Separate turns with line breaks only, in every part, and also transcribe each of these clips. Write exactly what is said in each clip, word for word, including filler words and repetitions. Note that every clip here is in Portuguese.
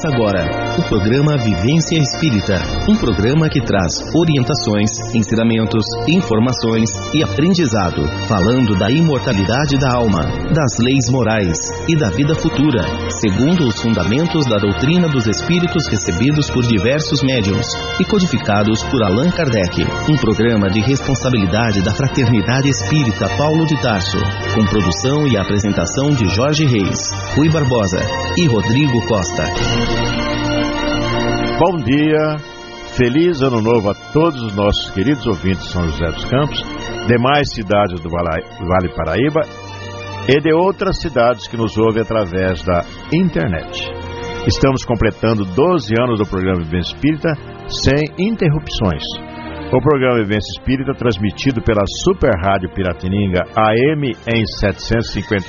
Começa agora o programa Vivência Espírita, um programa que traz orientações, ensinamentos, informações e aprendizado, falando da imortalidade da alma, das leis morais e da vida futura, segundo os fundamentos da doutrina dos espíritos recebidos por diversos médiuns e codificados por Allan Kardec. Um programa de responsabilidade da Fraternidade Espírita Paulo de Tarso, com produção e apresentação de Jorge Reis, Rui Barbosa e Rodrigo Costa.
Bom dia, feliz ano novo a todos os nossos queridos ouvintes de São José dos Campos, demais cidades do Vale Paraíba e de outras cidades que nos ouvem através da internet. Estamos completando doze anos do programa Vivência Espírita sem interrupções. O programa Vivência Espírita, transmitido pela Super Rádio Piratininga A M em setecentos e cinquenta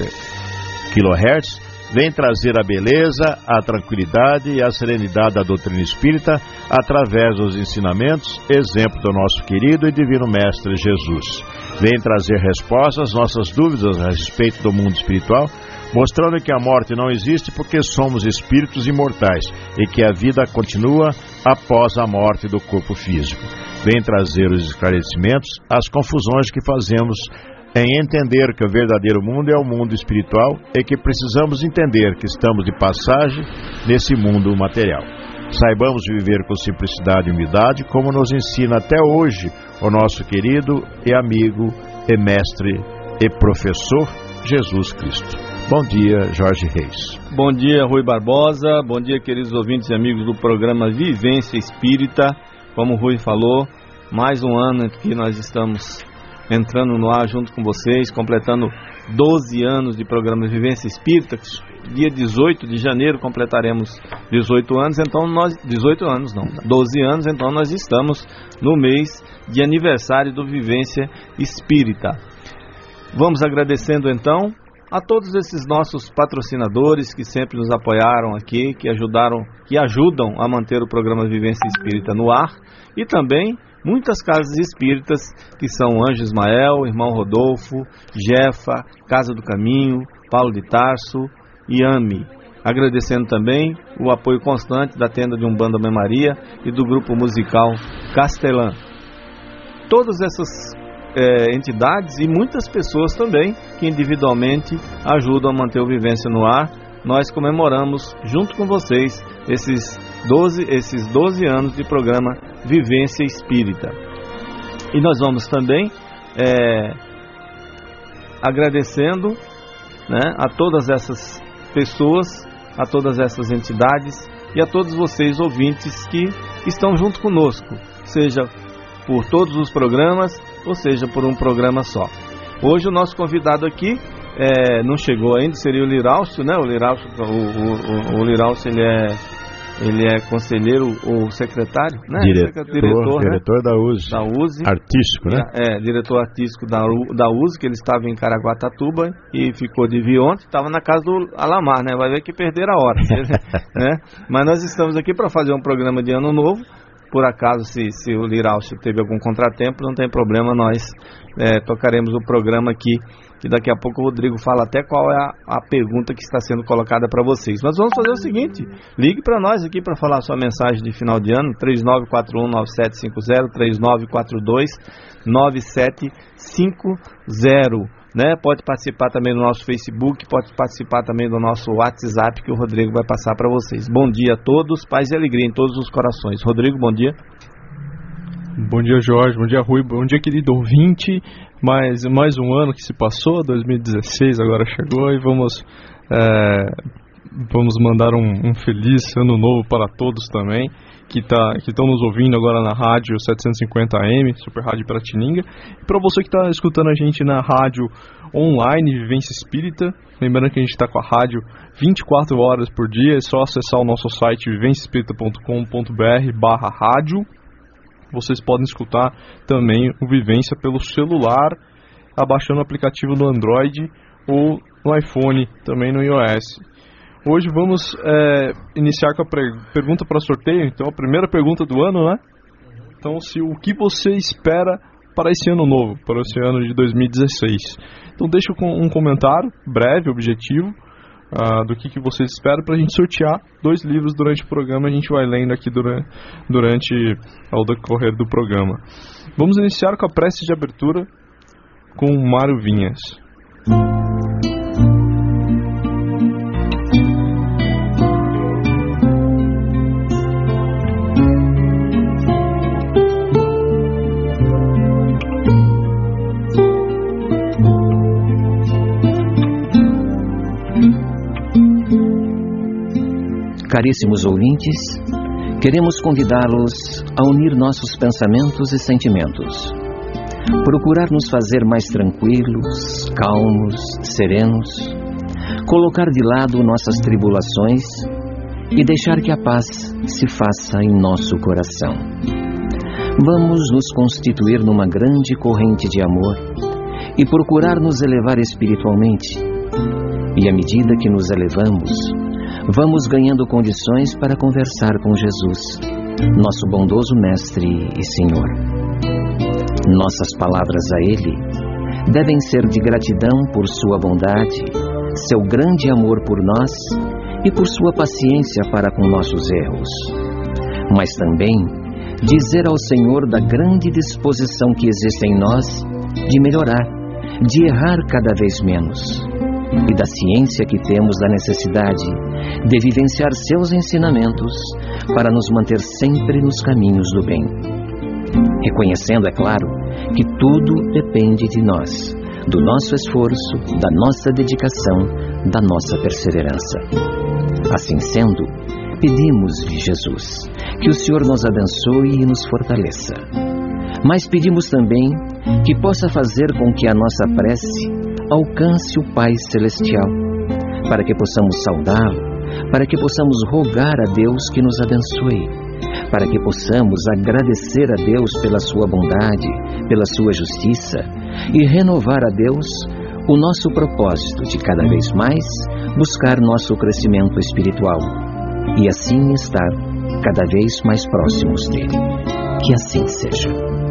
quilohertz, vem trazer a beleza, a tranquilidade e a serenidade da doutrina espírita através dos ensinamentos, exemplo do nosso querido e divino Mestre Jesus. Vem trazer respostas às nossas dúvidas a respeito do mundo espiritual, mostrando que a morte não existe porque somos espíritos imortais e que a vida continua após a morte do corpo físico. Vem trazer os esclarecimentos às confusões que fazemos em entender que o verdadeiro mundo é o mundo espiritual e que precisamos entender que estamos de passagem nesse mundo material. Saibamos viver com simplicidade e humildade, como nos ensina até hoje o nosso querido e amigo e mestre e professor Jesus Cristo. Bom dia, Jorge Reis.
Bom dia, Rui Barbosa. Bom dia, queridos ouvintes e amigos do programa Vivência Espírita. Como o Rui falou, mais um ano que nós estamos entrando no ar junto com vocês, completando doze anos de programa Vivência Espírita. Dia dezoito de janeiro completaremos dezoito anos, então nós... dezoito anos não, doze anos, então nós estamos no mês de aniversário do Vivência Espírita. Vamos agradecendo então a todos esses nossos patrocinadores que sempre nos apoiaram aqui, que ajudaram, que ajudam a manter o programa Vivência Espírita no ar, e também muitas casas espíritas que são Anjo Ismael, Irmão Rodolfo, Jefa, Casa do Caminho, Paulo de Tarso e AME. Agradecendo também o apoio constante da tenda de Umbanda Mãe Maria e do grupo musical Castelã. Todas essas é, entidades e muitas pessoas também que individualmente ajudam a manter o Vivência no ar. Nós comemoramos junto com vocês esses doze, esses doze anos de programa Vivência Espírita. E nós vamos também é, agradecendo, né, a todas essas pessoas, a todas essas entidades e a todos vocês ouvintes que estão junto conosco, seja por todos os programas ou seja por um programa só. Hoje o nosso convidado aqui É, não chegou ainda, seria o Liraucio, né? O Liraucio, o, o, o, o Liraucio, ele é, ele é conselheiro ou secretário, né?
Diretor,
diretor,
diretor
né?
da U S E.
Da U S E.
Artístico, né?
É, diretor artístico da, da U S E, que ele estava em Caraguatatuba e ficou de vir ontem, estava na casa do Alamar, né? Vai ver que perderam a hora, né? Mas nós estamos aqui para fazer um programa de ano novo. Por acaso, se, se o Liraucio teve algum contratempo, não tem problema, nós é, tocaremos o programa aqui, e daqui a pouco o Rodrigo fala até qual é a, a pergunta que está sendo colocada para vocês. Mas vamos fazer o seguinte, ligue para nós aqui para falar a sua mensagem de final de ano, três nove quatro um nove sete cinco zero, três nove quatro dois nove sete cinco zero. Né? Pode participar também do nosso Facebook, pode participar também do nosso WhatsApp, que o Rodrigo vai passar para vocês. Bom dia a todos, paz e alegria em todos os corações. Rodrigo, bom dia.
Bom dia, Jorge, bom dia, Rui, bom dia, querido ouvinte. Mais, mais um ano que se passou, dois mil e dezesseis agora chegou, e vamos, é, vamos mandar um, um feliz ano novo para todos também, que tá, que estão nos ouvindo agora na rádio setecentos e cinquenta A M, Super Rádio Piratininga. E para você que está escutando a gente na rádio online, Vivência Espírita, lembrando que a gente está com a rádio vinte e quatro horas por dia, é só acessar o nosso site vivência espírita ponto com ponto br barra rádio. Vocês podem escutar também o Vivência pelo celular, abaixando o aplicativo no Android ou no iPhone, também no iOS. Hoje vamos é, iniciar com a pre- pergunta para sorteio. Então, a primeira pergunta do ano, né? Então, se, o que você espera para esse ano novo, para esse ano de dois mil e dezesseis? Então, deixa um comentário breve, objetivo, uh, do que, que vocês esperam, para a gente sortear dois livros durante o programa. A gente vai lendo aqui durante, durante ao decorrer do programa. Vamos iniciar com a prece de abertura com o Mário Vinhas.
Caríssimos ouvintes, queremos convidá-los a unir nossos pensamentos e sentimentos, procurar nos fazer mais tranquilos, calmos, serenos, colocar de lado nossas tribulações e deixar que a paz se faça em nosso coração. Vamos nos constituir numa grande corrente de amor e procurar nos elevar espiritualmente. E à medida que nos elevamos, vamos ganhando condições para conversar com Jesus, nosso bondoso Mestre e Senhor. Nossas palavras a Ele devem ser de gratidão por sua bondade, seu grande amor por nós e por sua paciência para com nossos erros. Mas também dizer ao Senhor da grande disposição que existe em nós de melhorar, de errar cada vez menos, e da ciência que temos da necessidade de vivenciar seus ensinamentos para nos manter sempre nos caminhos do bem. Reconhecendo, é claro, que tudo depende de nós, do nosso esforço, da nossa dedicação, da nossa perseverança. Assim sendo, pedimos de Jesus que o Senhor nos abençoe e nos fortaleça. Mas pedimos também que possa fazer com que a nossa prece alcance o Pai Celestial, para que possamos saudá-lo, para que possamos rogar a Deus que nos abençoe, para que possamos agradecer a Deus pela sua bondade, pela sua justiça, e renovar a Deus o nosso propósito de cada vez mais buscar nosso crescimento espiritual, e assim estar cada vez mais próximos dele. Que assim seja.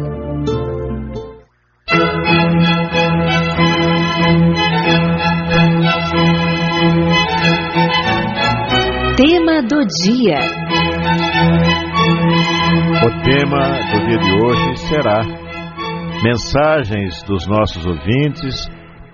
Tema do dia.
O tema do dia de hoje será mensagens dos nossos ouvintes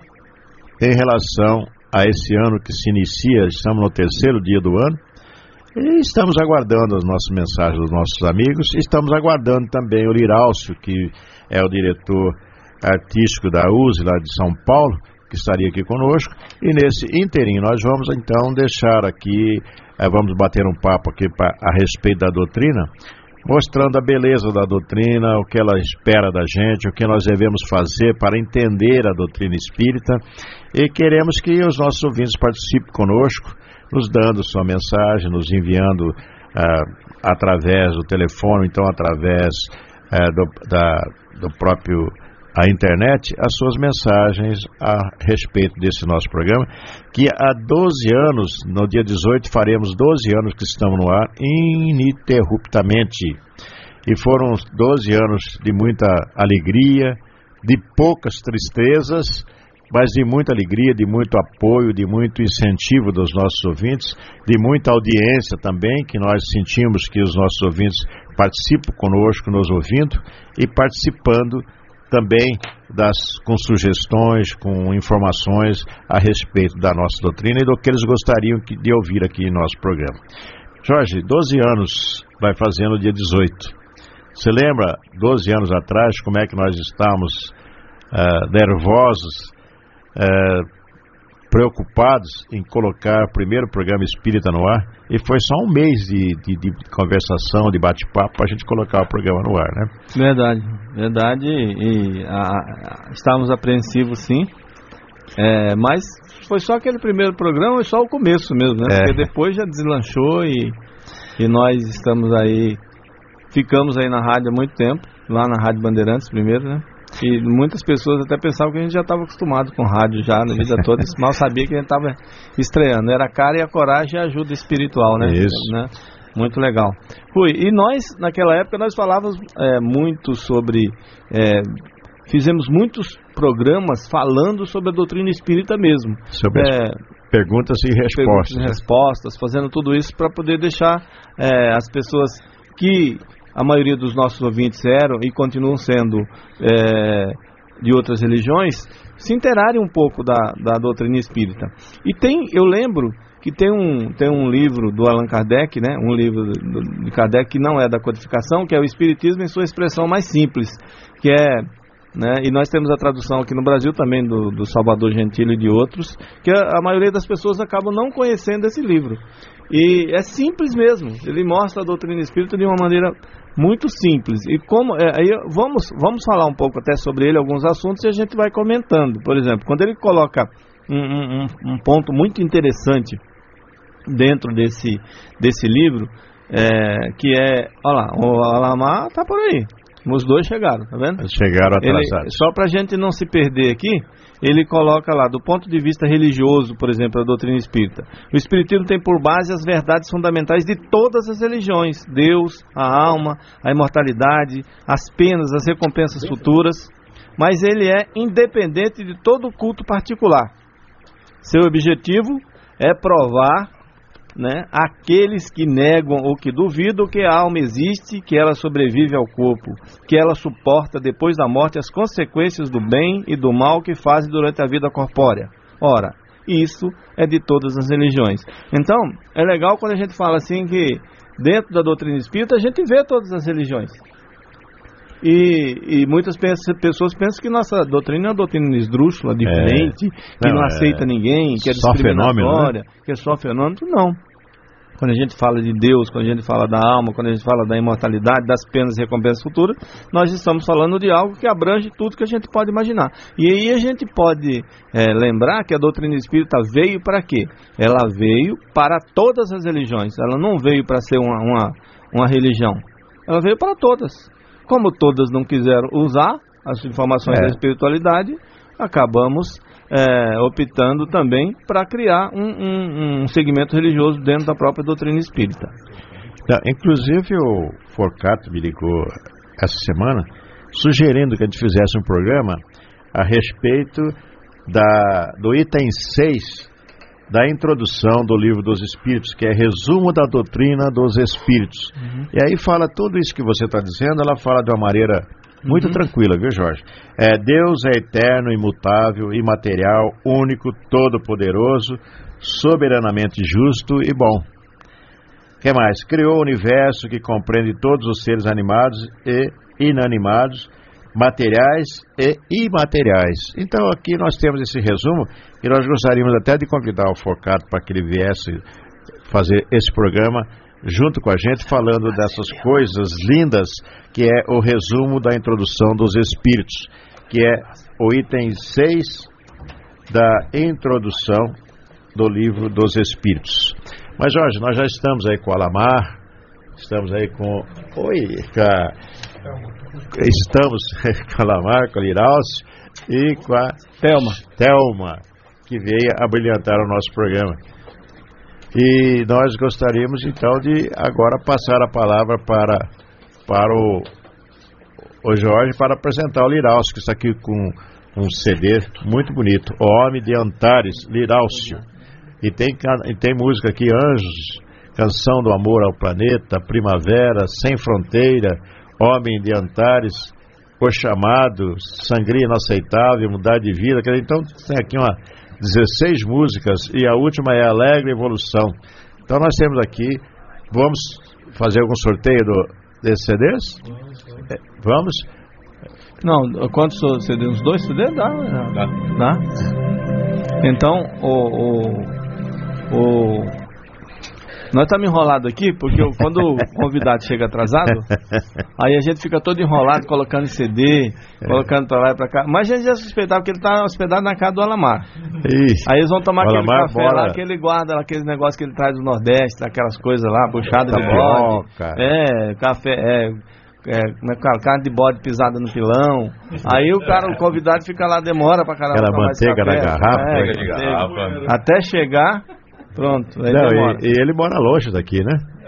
em relação a esse ano que se inicia. Estamos no terceiro dia do ano e estamos aguardando as nossas mensagens dos nossos amigos. Estamos aguardando também o Lirálcio, que é o diretor artístico da U S E lá de São Paulo, que estaria aqui conosco, e nesse inteirinho nós vamos então deixar aqui, eh, vamos bater um papo aqui pra, a respeito da doutrina, mostrando a beleza da doutrina, o que ela espera da gente, o que nós devemos fazer para entender a doutrina espírita, e queremos que os nossos ouvintes participem conosco, nos dando sua mensagem, nos enviando ah, através do telefone, então através ah, do, da, do próprio a internet, as suas mensagens a respeito desse nosso programa, que há doze anos, no dia dezoito, faremos doze anos que estamos no ar ininterruptamente. E foram doze anos de muita alegria, de poucas tristezas, mas de muita alegria, de muito apoio, de muito incentivo dos nossos ouvintes, de muita audiência também, que nós sentimos que os nossos ouvintes participam conosco, nos ouvindo e participando também das, com sugestões, com informações a respeito da nossa doutrina e do que eles gostariam de ouvir aqui em nosso programa. Jorge, doze anos vai fazer no dia dezoito. Você lembra, doze anos atrás, como é que nós estávamos uh, nervosos, uh, preocupados em colocar o primeiro programa espírita no ar? E foi só um mês de, de, de conversação, de bate-papo, para a gente colocar o programa no ar, né?
Verdade, verdade. E a, a, estávamos apreensivos, sim. É, mas foi só aquele primeiro programa e só o começo mesmo, né? É. Porque depois já deslanchou e, e nós estamos aí, ficamos aí na rádio há muito tempo, lá na Rádio Bandeirantes primeiro, né? E muitas pessoas até pensavam que a gente já estava acostumado com rádio já na vida toda, mal sabia que a gente estava estreando. Era a cara e a coragem e a ajuda espiritual, né?
Isso.
Né? Muito legal. Rui, e nós, naquela época, nós falávamos é, muito sobre... É, fizemos muitos programas falando sobre a doutrina espírita mesmo.
Sobre
é,
perguntas e respostas.
Perguntas e respostas, fazendo tudo isso para poder deixar é, as pessoas que a maioria dos nossos ouvintes eram e continuam sendo é, de outras religiões, se interarem um pouco da, da doutrina espírita. E tem, eu lembro que tem um, tem um livro do Allan Kardec, né, um livro do, de Kardec que não é da codificação, que é o Espiritismo em sua expressão mais simples, que é, né, e nós temos a tradução aqui no Brasil também do, do Salvador Gentili e de outros, que a, a maioria das pessoas acabam não conhecendo esse livro. E é simples mesmo, ele mostra a doutrina espírita de uma maneira muito simples. E como é, aí vamos, vamos falar um pouco até sobre ele, alguns assuntos, e a gente vai comentando. Por exemplo, quando ele coloca um, um, um ponto muito interessante dentro desse, desse livro, é, que é, olha lá, o Alamar está por aí, os dois chegaram, tá vendo?
Chegaram atrasados.
Ele, só para a gente não se perder aqui, ele coloca lá, do ponto de vista religioso, por exemplo, a doutrina espírita. O espiritismo tem por base as verdades fundamentais de todas as religiões: Deus, a alma, a imortalidade, as penas, as recompensas futuras. Mas ele é independente de todo culto particular. Seu objetivo é provar, né, aqueles que negam ou que duvidam que a alma existe, que ela sobrevive ao corpo, que ela suporta depois da morte as consequências do bem e do mal que fazem durante a vida corpórea. Ora, isso é de todas as religiões. Então, é legal quando a gente fala assim que dentro da doutrina espírita a gente vê todas as religiões. E, e muitas pessoas pensam que nossa doutrina é uma doutrina esdrúxula, diferente, é, que não, não aceita é, ninguém, que é discriminatória, né? Que é só fenômeno. Não. Quando a gente fala de Deus, quando a gente fala da alma, quando a gente fala da imortalidade, das penas e recompensas futuras, nós estamos falando de algo que abrange tudo que a gente pode imaginar. E aí a gente pode é, lembrar que a doutrina espírita veio para quê? Ela veio para todas as religiões. Ela não veio para ser uma, uma, uma religião. Ela veio para todas. Como todas não quiseram usar as informações é. da espiritualidade, acabamos é, optando também para criar um, um, um segmento religioso dentro da própria doutrina espírita.
Tá, inclusive o Forcato me ligou essa semana sugerindo que a gente fizesse um programa a respeito da, do item seis da introdução do Livro dos Espíritos, que é resumo da doutrina dos Espíritos. Uhum. E aí fala tudo isso que você está dizendo, ela fala de uma maneira muito uhum. tranquila, viu, Jorge? É, Deus é eterno, imutável, imaterial, único, todo-poderoso, soberanamente justo e bom. O que mais? Criou o universo que compreende todos os seres animados e inanimados, materiais e imateriais. Então aqui nós temos esse resumo e nós gostaríamos até de convidar o Forcato para que ele viesse fazer esse programa junto com a gente, falando dessas coisas lindas que é o resumo da introdução dos Espíritos, que é o item seis da introdução do Livro dos Espíritos. Mas Jorge, nós já estamos aí com o Alamar, estamos aí com... Oi, cara. Estamos com a Alamar, com a Liraucio e com a
Thelma.
Thelma, que veio a brilhantar o nosso programa. E nós gostaríamos então de agora passar a palavra para, para o, o Jorge para apresentar o Liraucio, que está aqui com um C D muito bonito, O Homem de Antares, Liraucio. E tem, e tem música aqui, Anjos, Canção do Amor ao Planeta, Primavera, Sem Fronteira, Homem de Antares, O Chamado, Sangria Inaceitável, Mudar de Vida. Então tem aqui uma dezesseis músicas e a última é Alegre Evolução. Então nós temos aqui, vamos fazer algum sorteio do, desses C Ds? É, vamos?
Não, quantos C Ds? Uns dois C Ds? Dá, dá. Dá. Então, o... o, o nós estamos enrolados aqui, porque eu, quando o convidado chega atrasado, aí a gente fica todo enrolado, colocando C D, é. colocando para lá e para cá. Mas a gente já suspeitava que ele está hospedado na casa do Alamar. Isso. Aí eles vão tomar aquele Alamar, café bora. lá, que ele guarda, aquele negócio que ele traz do Nordeste, aquelas coisas lá, buchada tá de bode. É, café, é, é, como é que é, carne de bode pisada no pilão. Aí o cara, o convidado fica lá, demora para caramba.
Aquela manteiga na garrafa.
É, é, de garrafa. Até chegar... Pronto, aí
Não, e, e ele mora longe daqui, né?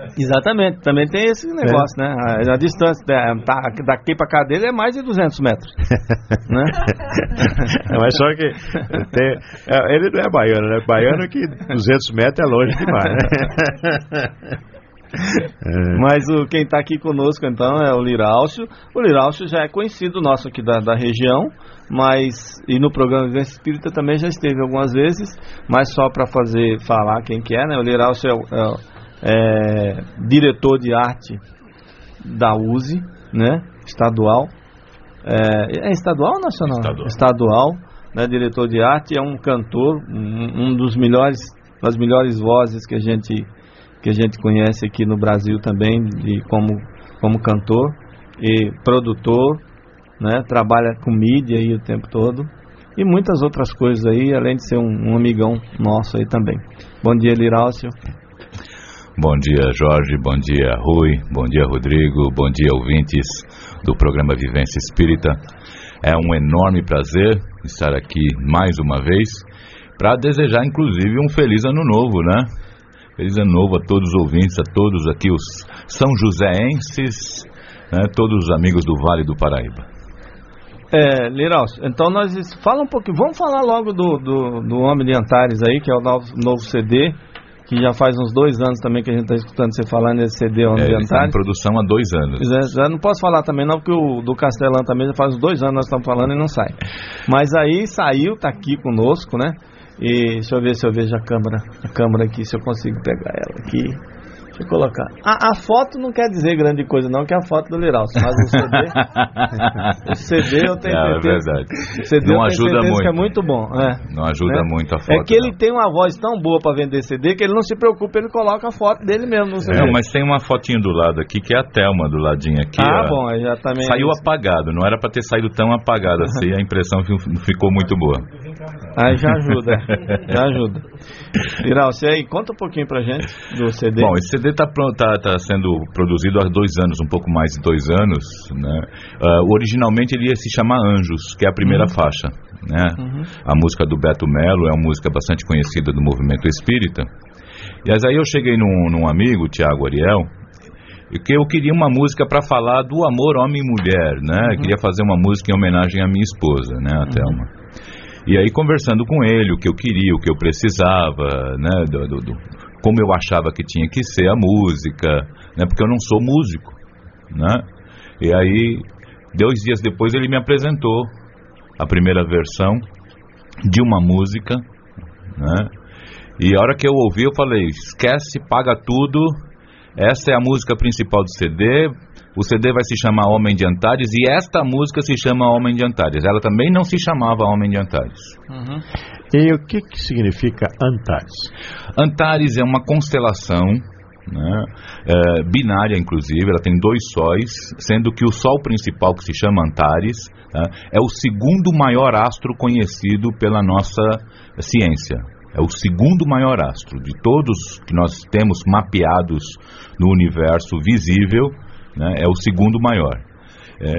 Exatamente, também tem esse negócio, é. né? A, a distância tá, daqui para cá dele é mais de duzentos metros. Né?
Mas só que tem, ele não é baiano, né? Baiano que duzentos metros é longe demais, né?
É. Mas o, quem está aqui conosco então é o Liraucio. O Liraucio já é conhecido nosso aqui da, da região, mas e no programa Vivência Espírita também já esteve algumas vezes, mas só para fazer falar quem que é, né? O Liraucio é, é, é diretor de arte da U S E, né? Estadual. É, é estadual ou nacional?
Estadual.
Estadual, né? Diretor de arte, é um cantor, um, um dos melhores, das melhores vozes que a gente que a gente conhece aqui no Brasil também, de, como, como cantor e produtor, né? Trabalha com mídia aí o tempo todo e muitas outras coisas aí, além de ser um, um amigão nosso aí também. Bom dia, Liraucio.
Bom dia, Jorge, bom dia, Rui, bom dia, Rodrigo, bom dia, ouvintes do programa Vivência Espírita. É um enorme prazer estar aqui mais uma vez para desejar, inclusive, um feliz ano novo, né? Feliz ano novo a todos os ouvintes, a todos aqui os são joséenses, né, todos os amigos do Vale do Paraíba.
É, Liraucio, então nós fala um pouquinho, vamos falar logo do, do, do Homem de Antares aí, que é o novo, novo C D, que já faz uns dois anos também que a gente está escutando você falar nesse C D Homem
é,
de Antares.
Está em produção há dois anos.
Já, já não posso falar também não, porque o do Castelão também já faz uns dois anos nós estamos falando e não sai. Mas aí saiu, está aqui conosco, né? E deixa eu ver se eu vejo a câmera, a câmera aqui, se eu consigo pegar ela aqui. Deixa eu colocar. A, a foto não quer dizer grande coisa não, que é a foto do Liraucio, mas o C D, o C D eu tenho
é,
certeza,
é verdade.
O C D
não
eu
ajuda
tenho
muito.
Que é muito bom. É,
não ajuda
né?
muito a foto.
É que ele
não.
tem uma voz tão boa para vender C D que ele não se preocupa, ele coloca a foto dele mesmo no C D.
Não, mas tem uma fotinho do lado aqui que é a Thelma do ladinho aqui.
Ah,
ó,
bom, já também.
Saiu apagado, não era para ter saído tão apagado assim, a impressão ficou muito boa.
Aí já ajuda, já ajuda. Liraucio, aí conta um pouquinho pra gente do C D.
Bom, esse C D está tá, tá sendo produzido há dois anos, um pouco mais de dois anos, né? Uh, originalmente ele ia se chamar Anjos, que é a primeira uhum. faixa, né? Uhum. A música do Beto Melo é uma música bastante conhecida do movimento espírita. E aí eu cheguei num, num amigo, Tiago Ariel, que eu queria uma música para falar do amor homem e mulher, né? Uhum. Queria fazer uma música em homenagem à minha esposa, né, a Thelma. Uhum. E aí conversando com ele, o que eu queria, o que eu precisava, né, do, do, do, como eu achava que tinha que ser a música, né, porque eu não sou músico, né. E aí, dois dias depois ele me apresentou a primeira versão de uma música, né, e a hora que eu ouvi eu falei, esquece, paga tudo, essa é a música principal do C D. O C D vai se chamar Homem de Antares e esta música se chama Homem de Antares. Ela também não se chamava Homem de Antares.
Uhum. E o que, que significa Antares?
Antares é uma constelação, né, é, binária, inclusive. Ela tem dois sóis, sendo que o sol principal, que se chama Antares, né, é o segundo maior astro conhecido pela nossa ciência. É o segundo maior astro. De todos que nós temos mapeados no universo visível, né, é o segundo maior. É,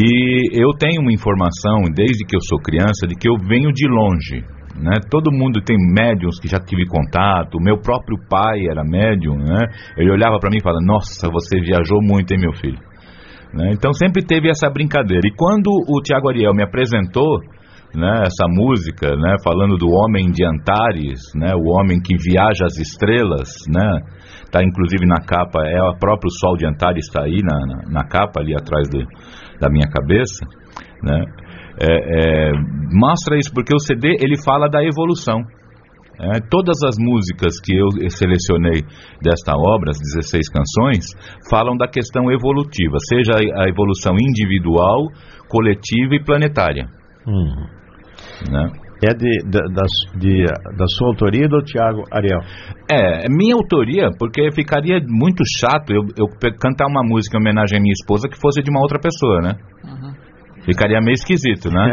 e eu tenho uma informação, desde que eu sou criança, de que eu venho de longe. Né? Todo mundo tem médiums que já tive contato, meu próprio pai era médium, né? Ele olhava para mim e falava, nossa, você viajou muito, hein, meu filho? Né? Então sempre teve essa brincadeira. E quando o Tiago Ariel me apresentou, né, essa música, né, falando do homem de Antares, né, o homem que viaja as estrelas, né, tá inclusive na capa, é o próprio sol de Antares, está aí na, na, na capa, ali atrás do, da minha cabeça, né, é, é, mostra isso, porque o C D ele fala da evolução. É, todas as músicas que eu selecionei desta obra, as dezesseis canções, falam da questão evolutiva, seja a evolução individual, coletiva e planetária.
Uhum.
Né?
É de, de, da, de, da sua autoria do Tiago Ariel?
É, minha autoria, porque ficaria muito chato eu, eu cantar uma música em homenagem à minha esposa que fosse de uma outra pessoa, né? Uhum. Ficaria meio esquisito, né?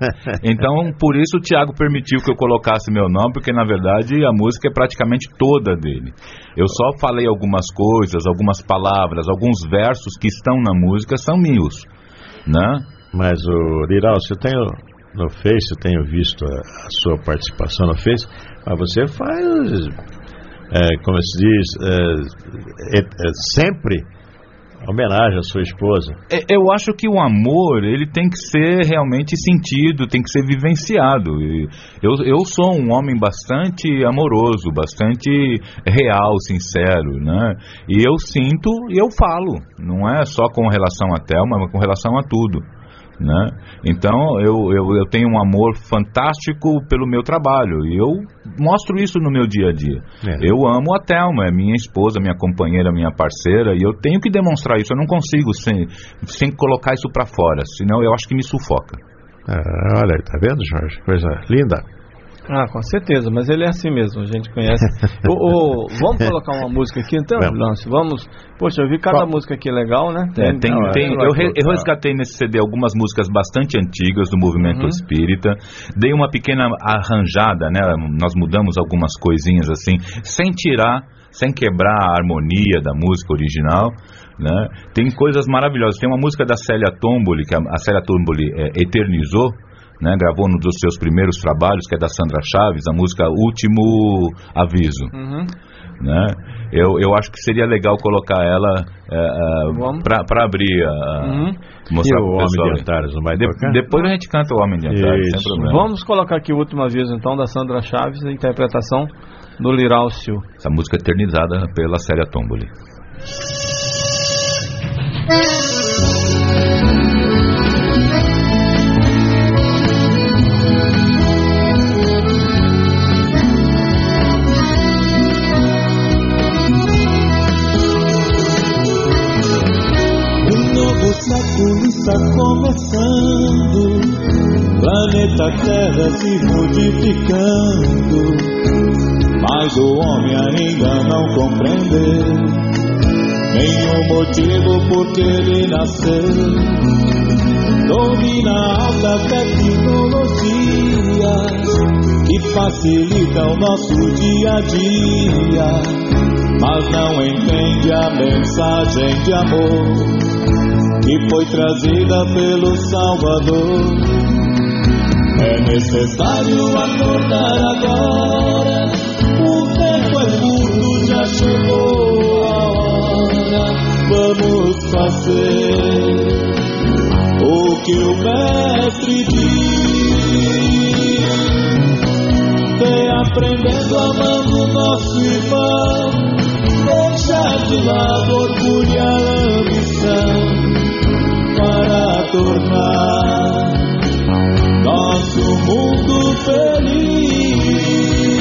Então, por isso o Tiago permitiu que eu colocasse meu nome, porque na verdade a música é praticamente toda dele. Eu só falei algumas coisas, algumas palavras, alguns versos que estão na música são meus, né?
Mas o Liraucio, eu tenho no Face, eu tenho visto a, a sua participação no Face, mas você faz é, como se diz, é, é, é, sempre homenagem à sua esposa.
Eu acho que o amor, ele tem que ser realmente sentido, tem que ser vivenciado. Eu, eu sou um homem bastante amoroso, bastante real, sincero, né? E eu sinto e eu falo, não é só com relação a Thelma, mas com relação a tudo, né? Então eu, eu, eu tenho um amor fantástico pelo meu trabalho e eu mostro isso no meu dia a dia. É. Eu amo a Thelma, é minha esposa, minha companheira, minha parceira, e eu tenho que demonstrar isso. Eu não consigo sem, sem colocar isso para fora, senão eu acho que me sufoca.
Ah, olha aí, tá vendo, Jorge? Coisa linda.
Ah, com certeza, mas ele é assim mesmo, a gente conhece. o, o, vamos colocar uma música aqui então, Lance? Vamos. Poxa, eu vi cada Qual? música aqui legal, né?
Tem, é, tem, não, tem, eu, re, eu resgatei nesse C D algumas músicas bastante antigas do movimento uhum. espírita, dei uma pequena arranjada, né? Nós mudamos algumas coisinhas assim, sem tirar, sem quebrar a harmonia da música original, né? Tem coisas maravilhosas. Tem uma música da Célia Tomboli, que a, a Célia Tomboli é, eternizou, né, gravou num dos seus primeiros trabalhos, que é da Sandra Chaves, a música Último Aviso. Uhum. Né? Eu, eu acho que seria legal colocar ela é, para abrir a,
uhum. mostrar para o Homem de Antares, não vai
de, Depois a gente canta o Homem de Antares, sem problema.
Vamos colocar aqui o Último Aviso então, da Sandra Chaves, a interpretação do Liral Sil.
Essa música eternizada pela Célia Tomboli.
Século está começando, planeta Terra se modificando, mas o homem ainda não compreendeu nenhum motivo por que ele nasceu. Domina a alta tecnologia que facilita o nosso dia a dia, mas não entende a mensagem de amor que foi trazida pelo Salvador. É necessário acordar agora, o tempo é curto, já chegou a hora. Vamos fazer o que o Mestre diz, vem aprendendo amando nosso irmão, deixar de lado orgulho e a ambição, para tornar nosso mundo feliz.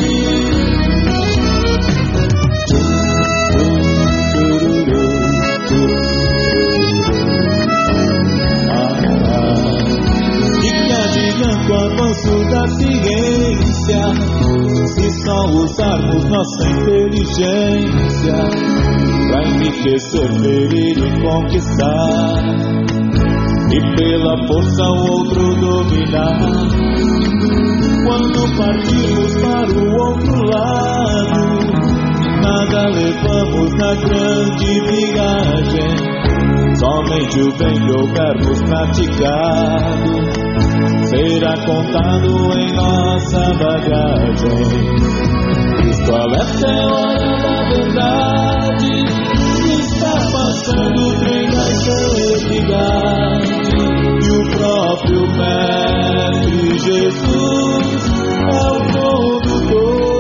De que adianta o avanço da ciência se só usarmos nossa inteligência para enriquecer, ferir e conquistar, e pela força o outro dominar? Quando partimos para o outro lado, nada levamos na grande viagem, somente o bem que houvermos praticado será contado em nossa bagagem. Cristo alerta, é hora da verdade, está passando o trem da eternidade, e o próprio Mestre Jesus é o condutor.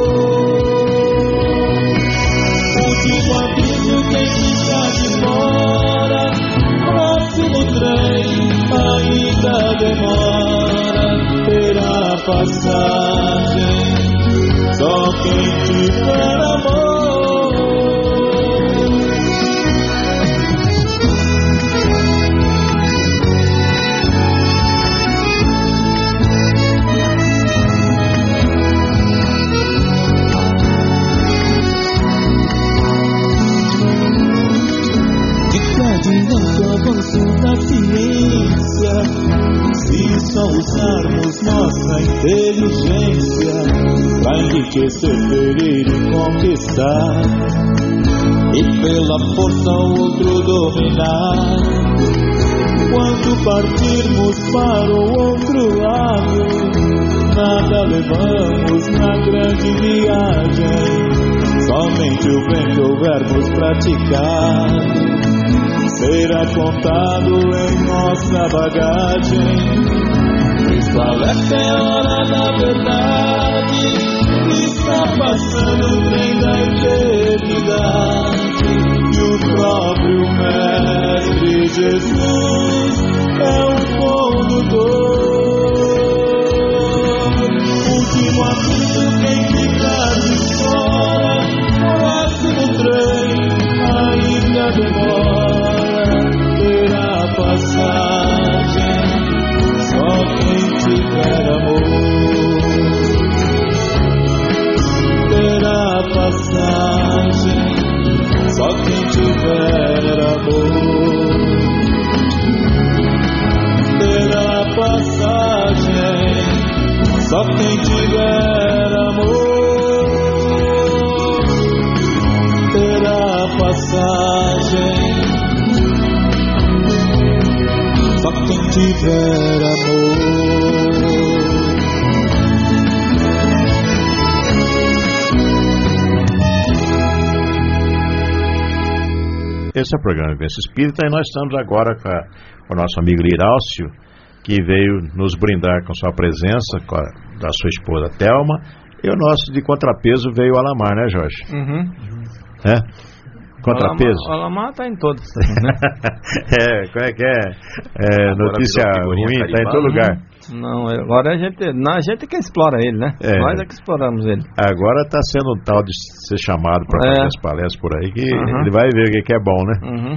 Último aviso, quem ficar de fora, próximo trem ainda demora, terá passagem só quem tiver amor. Da ciência, se só usarmos nossa inteligência para enriquecer, ferir e conquistar, e pela força o outro dominar. Quando partirmos para o outro lado, nada levamos na grande viagem, somente o bem que houvermos praticado será contado em nossa bagagem. Esclarece a hora da verdade, está passando o trem da eternidade, e o próprio Mestre Jesus é o condutor. Último aviso, quem ficar de fora, próximo trem ainda demora, terá passagem só quem tiver amor. Terá passagem só quem tiver amor. Terá passagem só quem tiver amor. Terá passagem só quem tiver amor.
Esse é o programa Vivência Espírita e nós estamos agora com, a, com o nosso amigo Lirálcio, que veio nos brindar com sua presença, com a, da sua esposa Thelma, e o nosso de contrapeso veio o Alamar, né, Jorge?
Uhum.
É? Contrapeso?
O Alamar está em todos, né?
É, como é que é? É notícia ruim, está em todo lugar.
Não, agora a gente, não, a gente que explora ele, né?
É.
Nós é que exploramos ele.
Agora está sendo um tal de ser chamado para
É.
fazer as palestras por aí, que
Uhum.
ele vai ver o que que é bom, né?
Uhum.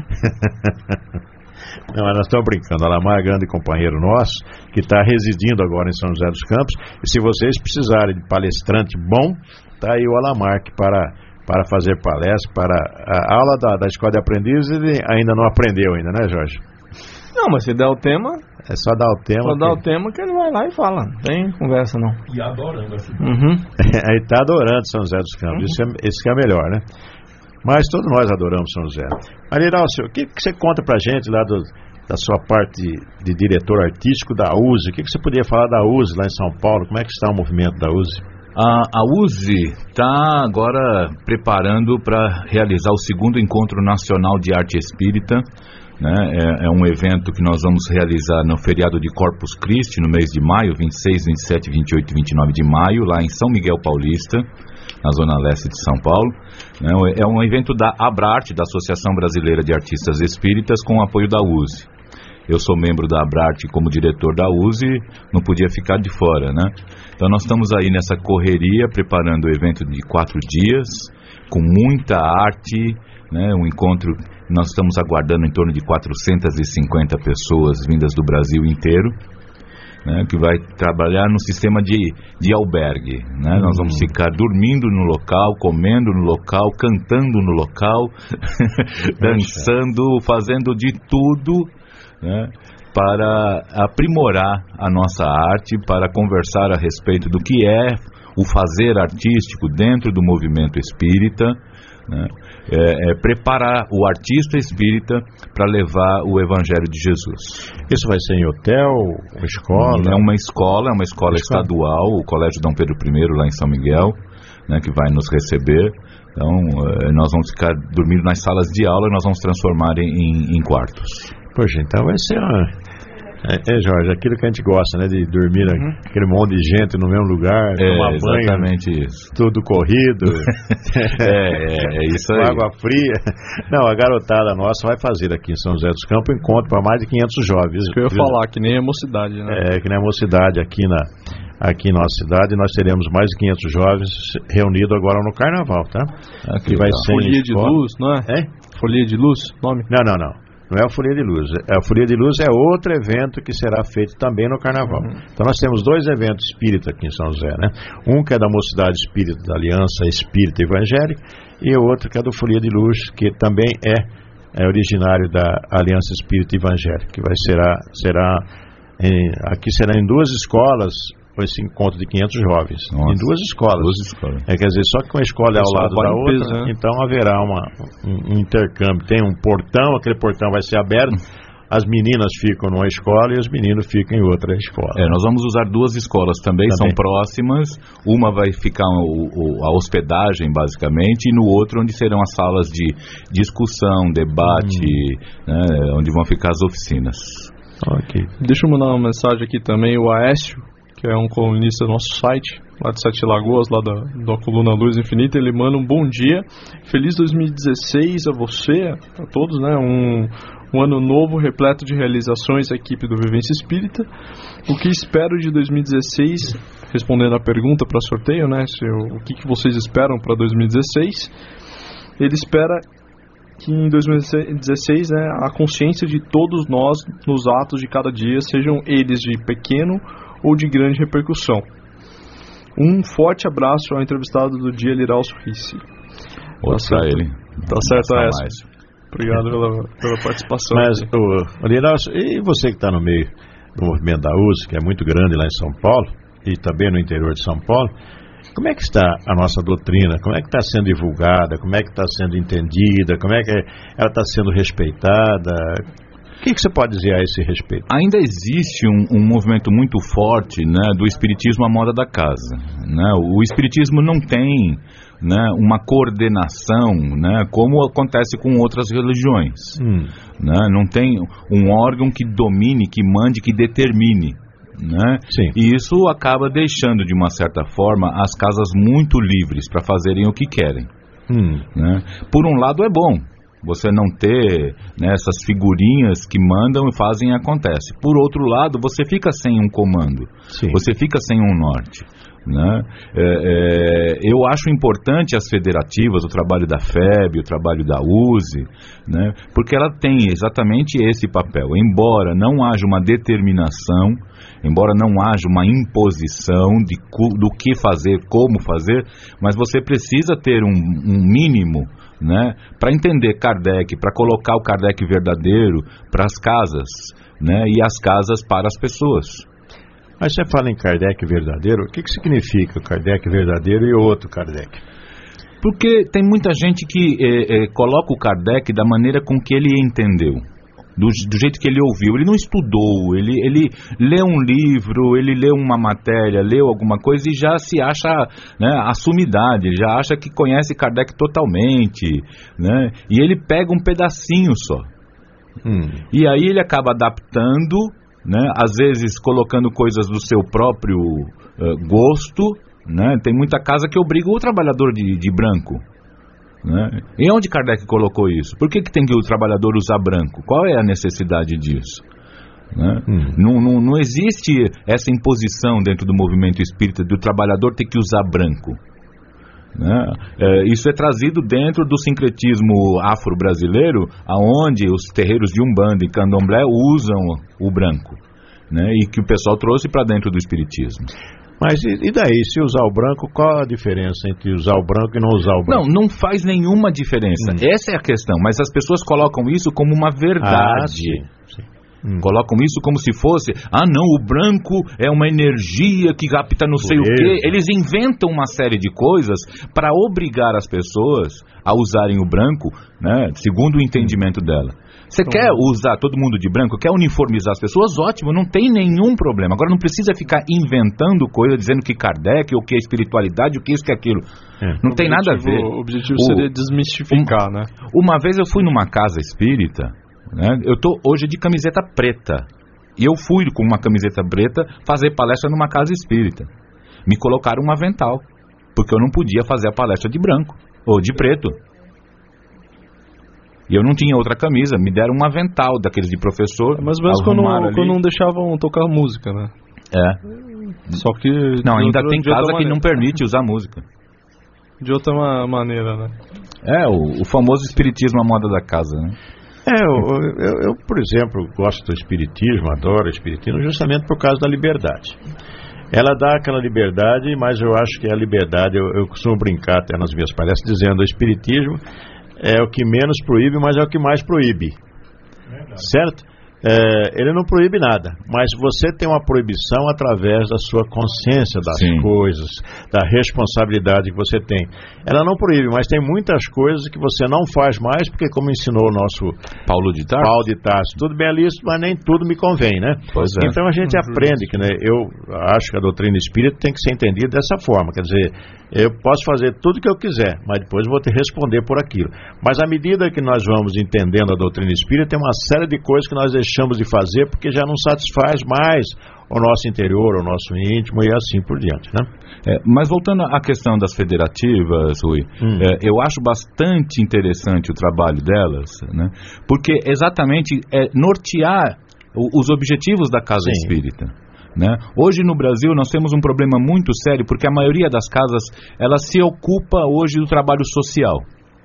Não, mas nós estamos brincando. O Alamar é grande companheiro nosso, que está residindo agora em São José dos Campos. E se vocês precisarem de palestrante bom, está aí o Alamar que para, para fazer palestra, para a aula da, da Escola de Aprendizes, ele ainda não aprendeu ainda, né, Jorge?
Não, mas se der o tema,
É só dar o tema.
só
que...
dar o tema que ele vai lá e fala. Não tem conversa, não.
E adorando assim.
Uhum.
Aí está adorando São José dos Campos. Isso é, isso que é melhor, né? Mas todos nós adoramos São José. Ariralcio, o que, que você conta pra gente lá do, da sua parte de, de diretor artístico da U S E? O que, que você podia falar da U S E lá em São Paulo? Como é que está o movimento da U S E?
A, a U S E está agora preparando para realizar o segundo Encontro Nacional de Arte Espírita. Né? É, é um evento que nós vamos realizar no feriado de Corpus Christi, no mês de maio, vinte e seis, vinte e sete, vinte e oito e vinte e nove de maio, lá em São Miguel Paulista, na zona leste de São Paulo. É um evento da Abrarte, da Associação Brasileira de Artistas Espíritas, com o apoio da U S E. Eu sou membro da Abrarte como diretor da U S E, não podia ficar de fora, né? Então nós estamos aí nessa correria, preparando o evento de quatro dias, com muita arte, né? Um encontro, nós estamos aguardando em torno de quatrocentas e cinquenta pessoas vindas do Brasil inteiro, né, que vai trabalhar no sistema de, de albergue, né? Uhum. Nós vamos ficar dormindo no local, comendo no local, cantando no local, dançando, fazendo de tudo, né, para aprimorar a nossa arte, para conversar a respeito do que é o fazer artístico dentro do movimento espírita, né, é, é preparar o artista espírita para levar o Evangelho de Jesus.
Isso vai ser em hotel, escola?
É uma escola, é uma escola, escola estadual, o Colégio Dom Pedro I, lá em São Miguel, né, que vai nos receber. Então, nós vamos ficar dormindo nas salas de aula e nós vamos transformar em, em quartos.
Poxa, então vai ser uma... É, é, Jorge, aquilo que a gente gosta, né? De dormir uhum. aquele monte de gente no mesmo lugar,
é,
tomar banho,
exatamente isso.
Tudo corrido,
é, é, é isso aí.
Água fria. Não, a garotada nossa vai fazer aqui em São José dos Campos um encontro para mais de quinhentos jovens.
Isso que eu ia falar, que nem a mocidade, né?
É, que nem a mocidade aqui na, aqui em nossa cidade. Nós teremos mais de quinhentos jovens reunidos agora no Carnaval, tá?
Ah,
que vai ser
Folia de Luz, não é?
É?
Folia de Luz, nome?
Não, não, não. Não é a Folia de Luz. A Folia de Luz é outro evento que será feito também no Carnaval. Uhum. Então nós temos dois eventos espírita aqui em São José, né? Um que é da Mocidade Espírita, da Aliança Espírita Evangélica, e o outro que é do Folia de Luz, que também é, é originário da Aliança Espírita Evangélica, que vai será, será em, aqui será em duas escolas, esse encontro de quinhentos jovens. Nossa. Em duas escolas.
Duas escolas.
É, quer dizer, só que uma escola é ao lado da outra, peso, né? Então haverá uma, um, um intercâmbio. Tem um portão, aquele portão vai ser aberto. as meninas ficam numa escola e os meninos ficam em outra escola.
É, nós vamos usar duas escolas também, também. São próximas. Uma vai ficar o, o, a hospedagem, basicamente, e no outro onde serão as salas de discussão, debate, hum. né, onde vão ficar as oficinas.
Ok. Deixa eu mandar uma mensagem aqui também, o Aécio, que é um colunista do nosso site, lá de Sete Lagoas, lá da, da coluna Luz Infinita. Ele manda um bom dia, feliz dois mil e dezesseis a você, a todos, né, um, um ano novo repleto de realizações, a equipe do Vivência Espírita. O que espero de dois mil e dezesseis, respondendo a pergunta para sorteio, né, se eu, o que, que vocês esperam para dois mil e dezesseis, ele espera que em dois mil e dezesseis, né, a consciência de todos nós nos atos de cada dia, sejam eles de pequeno ou de grande repercussão. Um forte abraço ao entrevistado do dia, Liral Sorrici.
Tá certo, ele.
Tá certo, Aécio. Obrigado pela, pela participação.
Mas, o, Liral, e você que está no meio do movimento da U S, que é muito grande lá em São Paulo, e também no interior de São Paulo, como é que está a nossa doutrina? Como é que está sendo divulgada? Como é que está sendo entendida? Como é que ela está sendo respeitada? O que, que você pode dizer a esse respeito?
Ainda existe um, um movimento muito forte, né, do espiritismo à moda da casa. Né? O espiritismo não tem, né, uma coordenação, né, como acontece com outras religiões. Hum. Né? Não tem um órgão que domine, que mande, que determine. Né?
Sim.
E isso acaba deixando, de uma certa forma, as casas muito livres para fazerem o que querem. Hum. Né? Por um lado é bom você não ter, né, essas figurinhas que mandam e fazem e acontece. Por outro lado, você fica sem um comando. Sim. Você fica sem um norte. Né? É, é, eu acho importante as federativas, o trabalho da F E B, o trabalho da U S E, né? Porque ela tem exatamente esse papel. Embora não haja uma determinação, embora não haja uma imposição de, do que fazer, como fazer, mas você precisa ter um, um mínimo, né, para entender Kardec, para colocar o Kardec verdadeiro para as casas, né, e as casas para as pessoas.
Mas você fala em Kardec verdadeiro, o que, que significa Kardec verdadeiro e outro Kardec?
Porque tem muita gente que é, é, coloca o Kardec da maneira com que ele entendeu. Do, do jeito que ele ouviu. Ele não estudou, ele, ele lê um livro, ele lê uma matéria, leu alguma coisa e já se acha, né, a sumidade, ele já acha que conhece Kardec totalmente, né, e ele pega um pedacinho só. Hum. E aí ele acaba adaptando, né, às vezes colocando coisas do seu próprio uh, gosto, né. Tem muita casa que obriga o trabalhador de, de branco. Né? E onde Kardec colocou isso? Por que, que tem que o trabalhador usar branco? Qual é a necessidade disso? Né? Hum. Não, não, não existe essa imposição dentro do movimento espírita de o trabalhador ter que usar branco. Né? É, isso é trazido dentro do sincretismo afro-brasileiro, aonde os terreiros de Umbanda e Candomblé usam o branco, né? E que o pessoal trouxe para dentro do espiritismo.
Mas e daí, se usar o branco, qual a diferença entre usar o branco e não usar o branco?
Não, não faz nenhuma diferença. Hum. Essa é a questão, mas as pessoas colocam isso como uma verdade.
Ah, sim, sim.
Hum. Colocam isso como se fosse, ah não, o branco é uma energia que capta não sei o quê. Eles inventam uma série de coisas para obrigar as pessoas a usarem o branco, né, segundo o entendimento dela. Você então, quer usar todo mundo de branco, quer uniformizar as pessoas, ótimo, não tem nenhum problema. Agora não precisa ficar inventando coisa, dizendo que Kardec, o que é espiritualidade, o que é isso, que é aquilo. É. Não o tem nada a ver.
O objetivo o, seria desmistificar, um, né?
Uma vez eu fui numa casa espírita, né, eu tô hoje de camiseta preta, e eu fui com uma camiseta preta fazer palestra numa casa espírita. Me colocaram um avental, porque eu não podia fazer a palestra de branco, ou de preto. E eu não tinha outra camisa, me deram um avental daqueles de professor.
Mas mesmo quando, quando não deixavam tocar música, né?
É.
Só que...
Não, ainda tem casa que não permite usar música.
De outra maneira, né?
É, o, o famoso espiritismo à moda da casa, né?
É, eu, eu, eu, por exemplo, gosto do espiritismo, adoro o espiritismo, justamente por causa da liberdade. Ela dá aquela liberdade, mas eu acho que a liberdade, eu, eu costumo brincar até nas minhas palestras, dizendo o espiritismo é o que menos proíbe, mas é o que mais proíbe. Verdade. Certo? É, ele não proíbe nada, mas você tem uma proibição através da sua consciência das Sim. coisas, da responsabilidade que você tem. Ela não proíbe, mas tem muitas coisas que você não faz mais, porque como ensinou o nosso
Paulo de Tarso,
Paulo de Tarso, tudo bem lícito, mas nem tudo me convém, né?
Pois é.
Então a gente uhum. aprende que, né, eu acho que a doutrina espírita tem que ser entendida dessa forma, quer dizer, eu posso fazer tudo o que eu quiser, mas depois vou ter que responder por aquilo. Mas à medida que nós vamos entendendo a doutrina espírita, tem uma série de coisas que nós deixamos de fazer porque já não satisfaz mais o nosso interior, o nosso íntimo e assim por diante, né?
É, mas voltando à questão das federativas, Rui, hum. é, eu acho bastante interessante o trabalho delas, né? Porque exatamente é nortear o, os objetivos da Casa Sim. Espírita. Né? Hoje no Brasil nós temos um problema muito sério, porque a maioria das casas ela se ocupa hoje do trabalho social,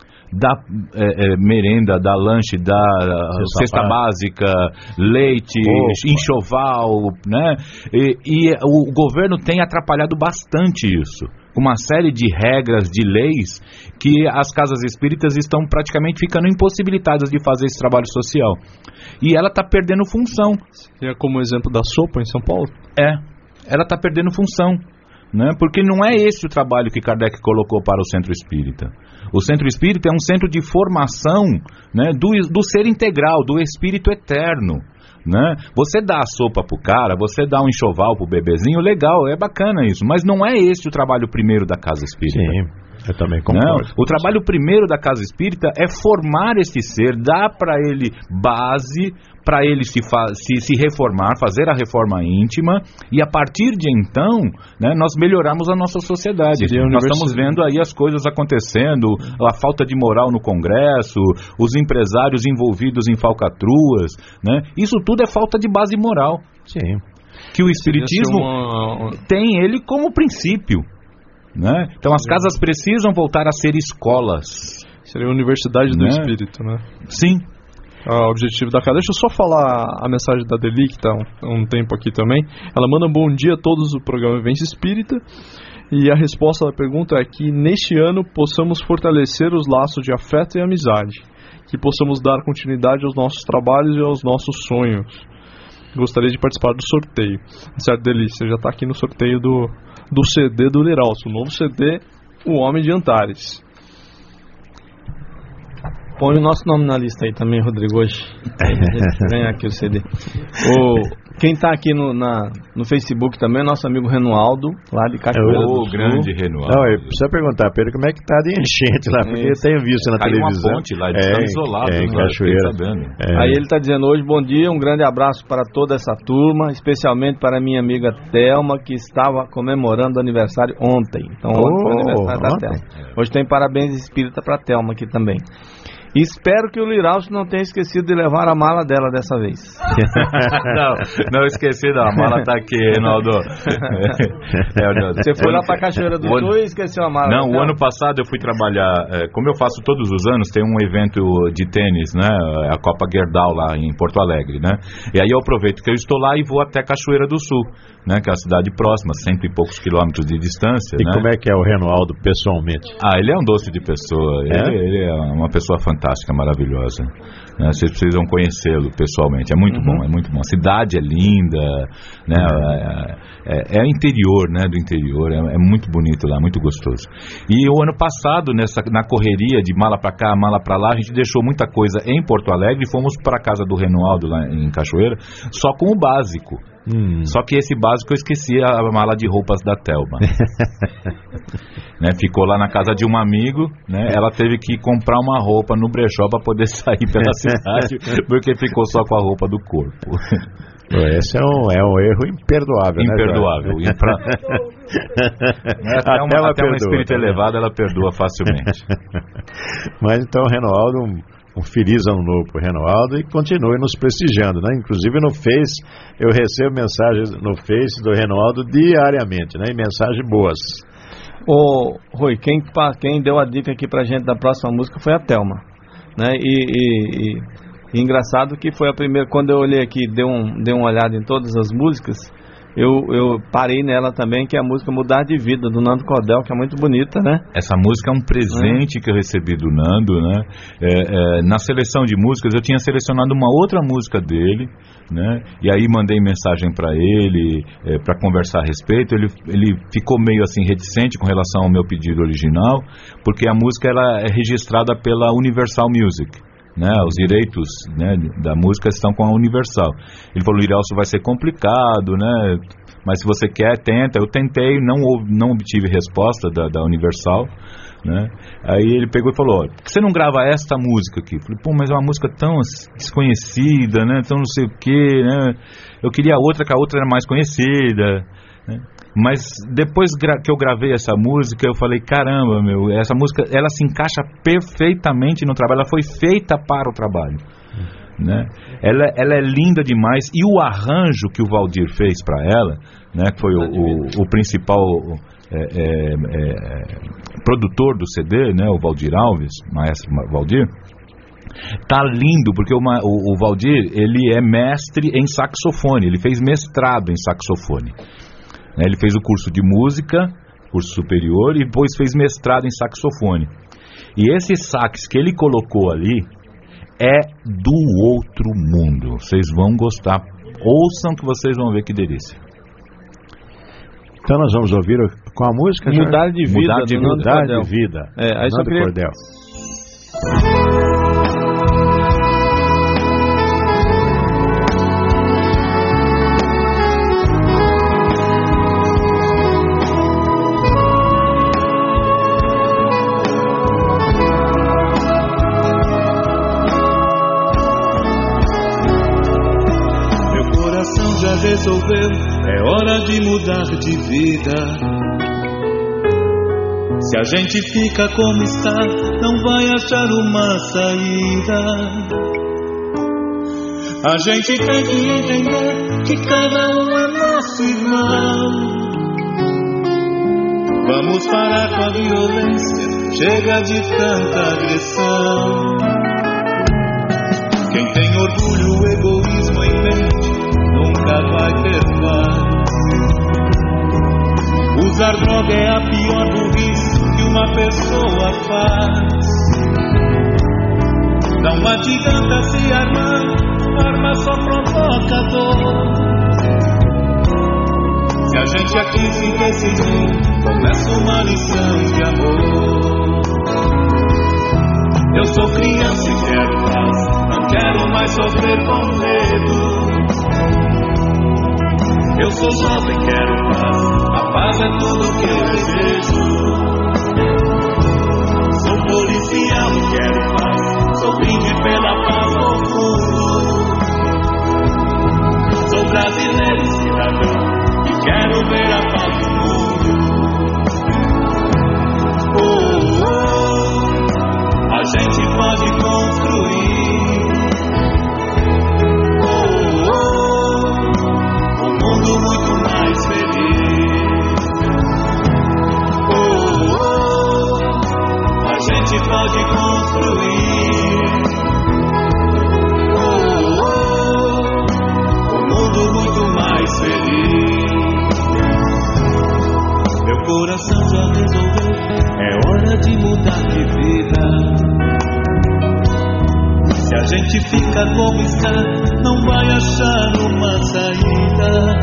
da é, é, merenda, da lanche, da cesta básica, leite, Opa. enxoval, né? E, e o governo tem atrapalhado bastante isso, com uma série de regras, de leis, que as casas espíritas estão praticamente ficando impossibilitadas de fazer esse trabalho social. E ela está perdendo função.
Seria como o exemplo da sopa em São Paulo?
É, ela está perdendo função, né? Porque não é esse o trabalho que Kardec colocou para o Centro Espírita. O Centro Espírita é um centro de formação, né, do, do ser integral, do espírito eterno. Né? Você dá a sopa pro cara, você dá um enxoval pro bebezinho, legal, é bacana isso, mas não é esse o trabalho primeiro da Casa Espírita.
Sim, eu também concordo.
Não, o trabalho primeiro da Casa Espírita é formar esse ser, dar para ele base, para ele se, se, se reformar, fazer a reforma íntima, e a partir de então, né, nós melhoramos a nossa sociedade. Nós estamos vendo aí as coisas acontecendo, a falta de moral no Congresso, os empresários envolvidos em falcatruas, né? Isso tudo é falta de base moral.
Sim.
Que o Espiritismo uma... tem ele como princípio. Né? Então as casas precisam voltar a ser escolas.
Seria a Universidade do né? Espírito, né?
Sim.
Ah, o objetivo da casa. Deixa eu só falar a mensagem da Deli, que está um, um tempo aqui também. Ela manda um bom dia a todos do programa Vivência Espírita. E a resposta da pergunta é que neste ano possamos fortalecer os laços de afeto e amizade, que possamos dar continuidade aos nossos trabalhos e aos nossos sonhos. Gostaria de participar do sorteio. Certo, Deli, você já está aqui no sorteio do, do C D do Liralso, o novo C D, O Homem de Antares.
Põe o nosso nome na lista aí também, Rodrigo, hoje. Ganhar aqui o C D. O, quem está aqui no, na, no Facebook também é nosso amigo Renualdo, lá de Cachoeira do Sul.
O grande Renualdo.
Não, eu preciso perguntar para ele como é que está de enchente lá, porque é, eu tenho visto na
caiu
televisão.
Uma ponte lá, eles é, estão isolados.
É, em Cachoeira.
É. Aí ele está dizendo hoje, bom dia, um grande abraço para toda essa turma, especialmente para minha amiga Thelma, que estava comemorando o aniversário ontem. Então ontem oh, foi o aniversário da Thelma. Hoje tem parabéns espírita para a Thelma aqui também. E espero que o Liralso não tenha esquecido de levar a mala dela dessa vez.
Não, não esqueci não, a mala tá aqui, Reinaldo. É,
Você foi lá pra Cachoeira do Sul e esqueceu a mala?
Não, o ano passado eu fui trabalhar, é, como eu faço todos os anos, tem um evento de tênis, né, a Copa Gerdau lá em Porto Alegre, né, e aí eu aproveito que eu estou lá e vou até Cachoeira do Sul, né, que é a cidade próxima, cento e poucos quilômetros de distância.
E
né?
como é que é o Renualdo pessoalmente?
Ah, ele é um doce de pessoa, é? Ele, ele é uma pessoa fantástica, maravilhosa, né? Vocês precisam conhecê-lo pessoalmente, é muito uhum. bom, é muito bom. A cidade é linda, né? é, é, é interior, né, do interior, é, é muito bonito lá, muito gostoso. E o ano passado, nessa, na correria de mala pra cá, mala pra lá, a gente deixou muita coisa em Porto Alegre e fomos para a casa do Renualdo lá em Cachoeira, só com o básico. Hum. Só que esse básico eu esqueci, a mala de roupas da Thelma. Né, ficou lá na casa de um amigo, né, ela teve que comprar uma roupa no brechó para poder sair pela cidade, porque ficou só com a roupa do corpo.
Esse é um, é um erro imperdoável.
Imperdoável.
Né,
pra... até uma, até uma espírito elevado ela perdoa facilmente.
Mas então, Renoaldo, um... Um feliz ano novo para o Renoaldo e continue nos prestigiando, né? Inclusive no Face, eu recebo mensagens no Face do Renoaldo diariamente, né? E mensagens boas.
Ô, Rui, quem, quem deu a dica aqui pra gente da próxima música foi a Thelma, né? E, e, e, e engraçado que foi a primeira, quando eu olhei aqui, dei, um, dei uma olhada em todas as músicas, eu, eu parei nela também, que é a música Mudar de Vida, do Nando Cordel, que é muito bonita, né?
Essa música é um presente é. que eu recebi do Nando, né? É, é, na seleção de músicas, eu tinha selecionado uma outra música dele, né? E aí mandei mensagem para ele, é, para conversar a respeito. Ele, ele ficou meio assim reticente com relação ao meu pedido original, porque a música ela é registrada pela Universal Music, né? Os direitos, né, da música estão com a Universal. Ele falou: Irelso, vai ser complicado, né? Mas se você quer, tenta. Eu tentei, não, não obtive resposta da, da Universal, né? Aí ele pegou e falou: por que você não grava esta música aqui? Eu falei: pô, mas é uma música tão desconhecida, né? Tão não sei o que, né? Eu queria outra, que a outra era mais conhecida, né? Mas depois que eu gravei essa música, eu falei: caramba, meu, essa música, ela se encaixa perfeitamente no trabalho. Ela foi feita para o trabalho, né? Ela, ela é linda demais. E o arranjo que o Valdir fez para ela, né, que foi o, o, o principal é, é, é, produtor do C D, né, o Valdir Alves, maestro Valdir, tá lindo, porque o, o, o Valdir, ele é mestre em saxofone. Ele fez mestrado em saxofone. Ele fez o curso de música, curso superior, e depois fez mestrado em saxofone. E esse sax que ele colocou ali é do outro mundo. Vocês vão gostar. Ouçam que vocês vão ver que delícia.
Então nós vamos ouvir com a música
Mudar de Vida,
Mudar de, mudar de Vida.
É, aí só queria...
Cordel.
Resolveu, é hora de mudar de vida. Se a gente fica como está, não vai achar uma saída. A gente tem que entender que cada um é nosso irmão. Vamos parar com a violência, chega de tanta agressão. Quem tem orgulho, egoísmo em mente, nunca vai ter paz. Usar droga é a pior burrice que uma pessoa faz. Não adianta se armar, arma só provoca dor. Se a gente aqui se decidir, começa uma lição de amor. Eu sou criança e quero paz, não quero mais sofrer com medo. Eu sou jovem, quero paz, a paz é tudo que eu desejo. Sou policial e quero paz, sou brinde pela paz no mundo. Sou brasileiro e cidadão e quero ver a paz no mundo. Oh, oh, a gente pode construir. Oh, oh, um mundo muito mais feliz. Oh, oh, a gente pode construir. Oh, oh, um mundo muito mais feliz. Meu coração já resolveu, é hora de mudar de vida. Se a gente fica como está, não vai achar uma saída.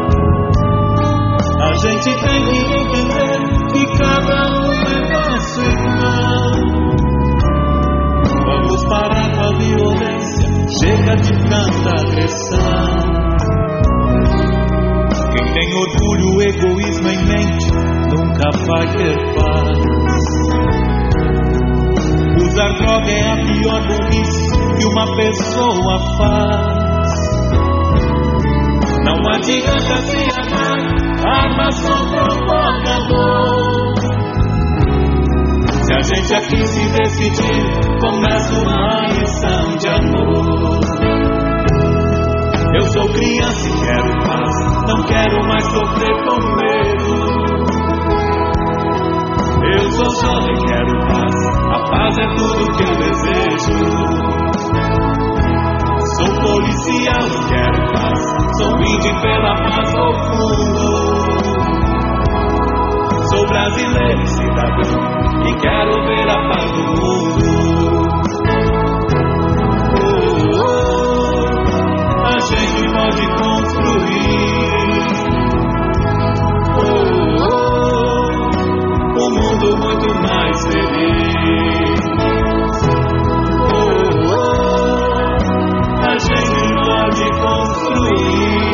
A gente tem que entender que cada um é nosso irmão. Vamos parar com a violência, chega de tanta agressão. Quem tem orgulho, egoísmo em mente, nunca vai ter paz. Usar droga é a pior burrice que uma pessoa faz. Não adianta se amar, arma só provoca dor. Se a gente aqui se decidir, começa uma lição de amor. Eu sou criança e quero paz, não quero mais sofrer com medo. Eu sou jovem e quero paz, a paz é tudo que eu desejo. Sou policial e quero paz, sou índio pela paz no fundo. brasileiro cidadão, que quero ver a paz do mundo. Oh, oh, a gente pode construir oh, oh, um mundo muito mais feliz. Oh, oh, a gente pode construir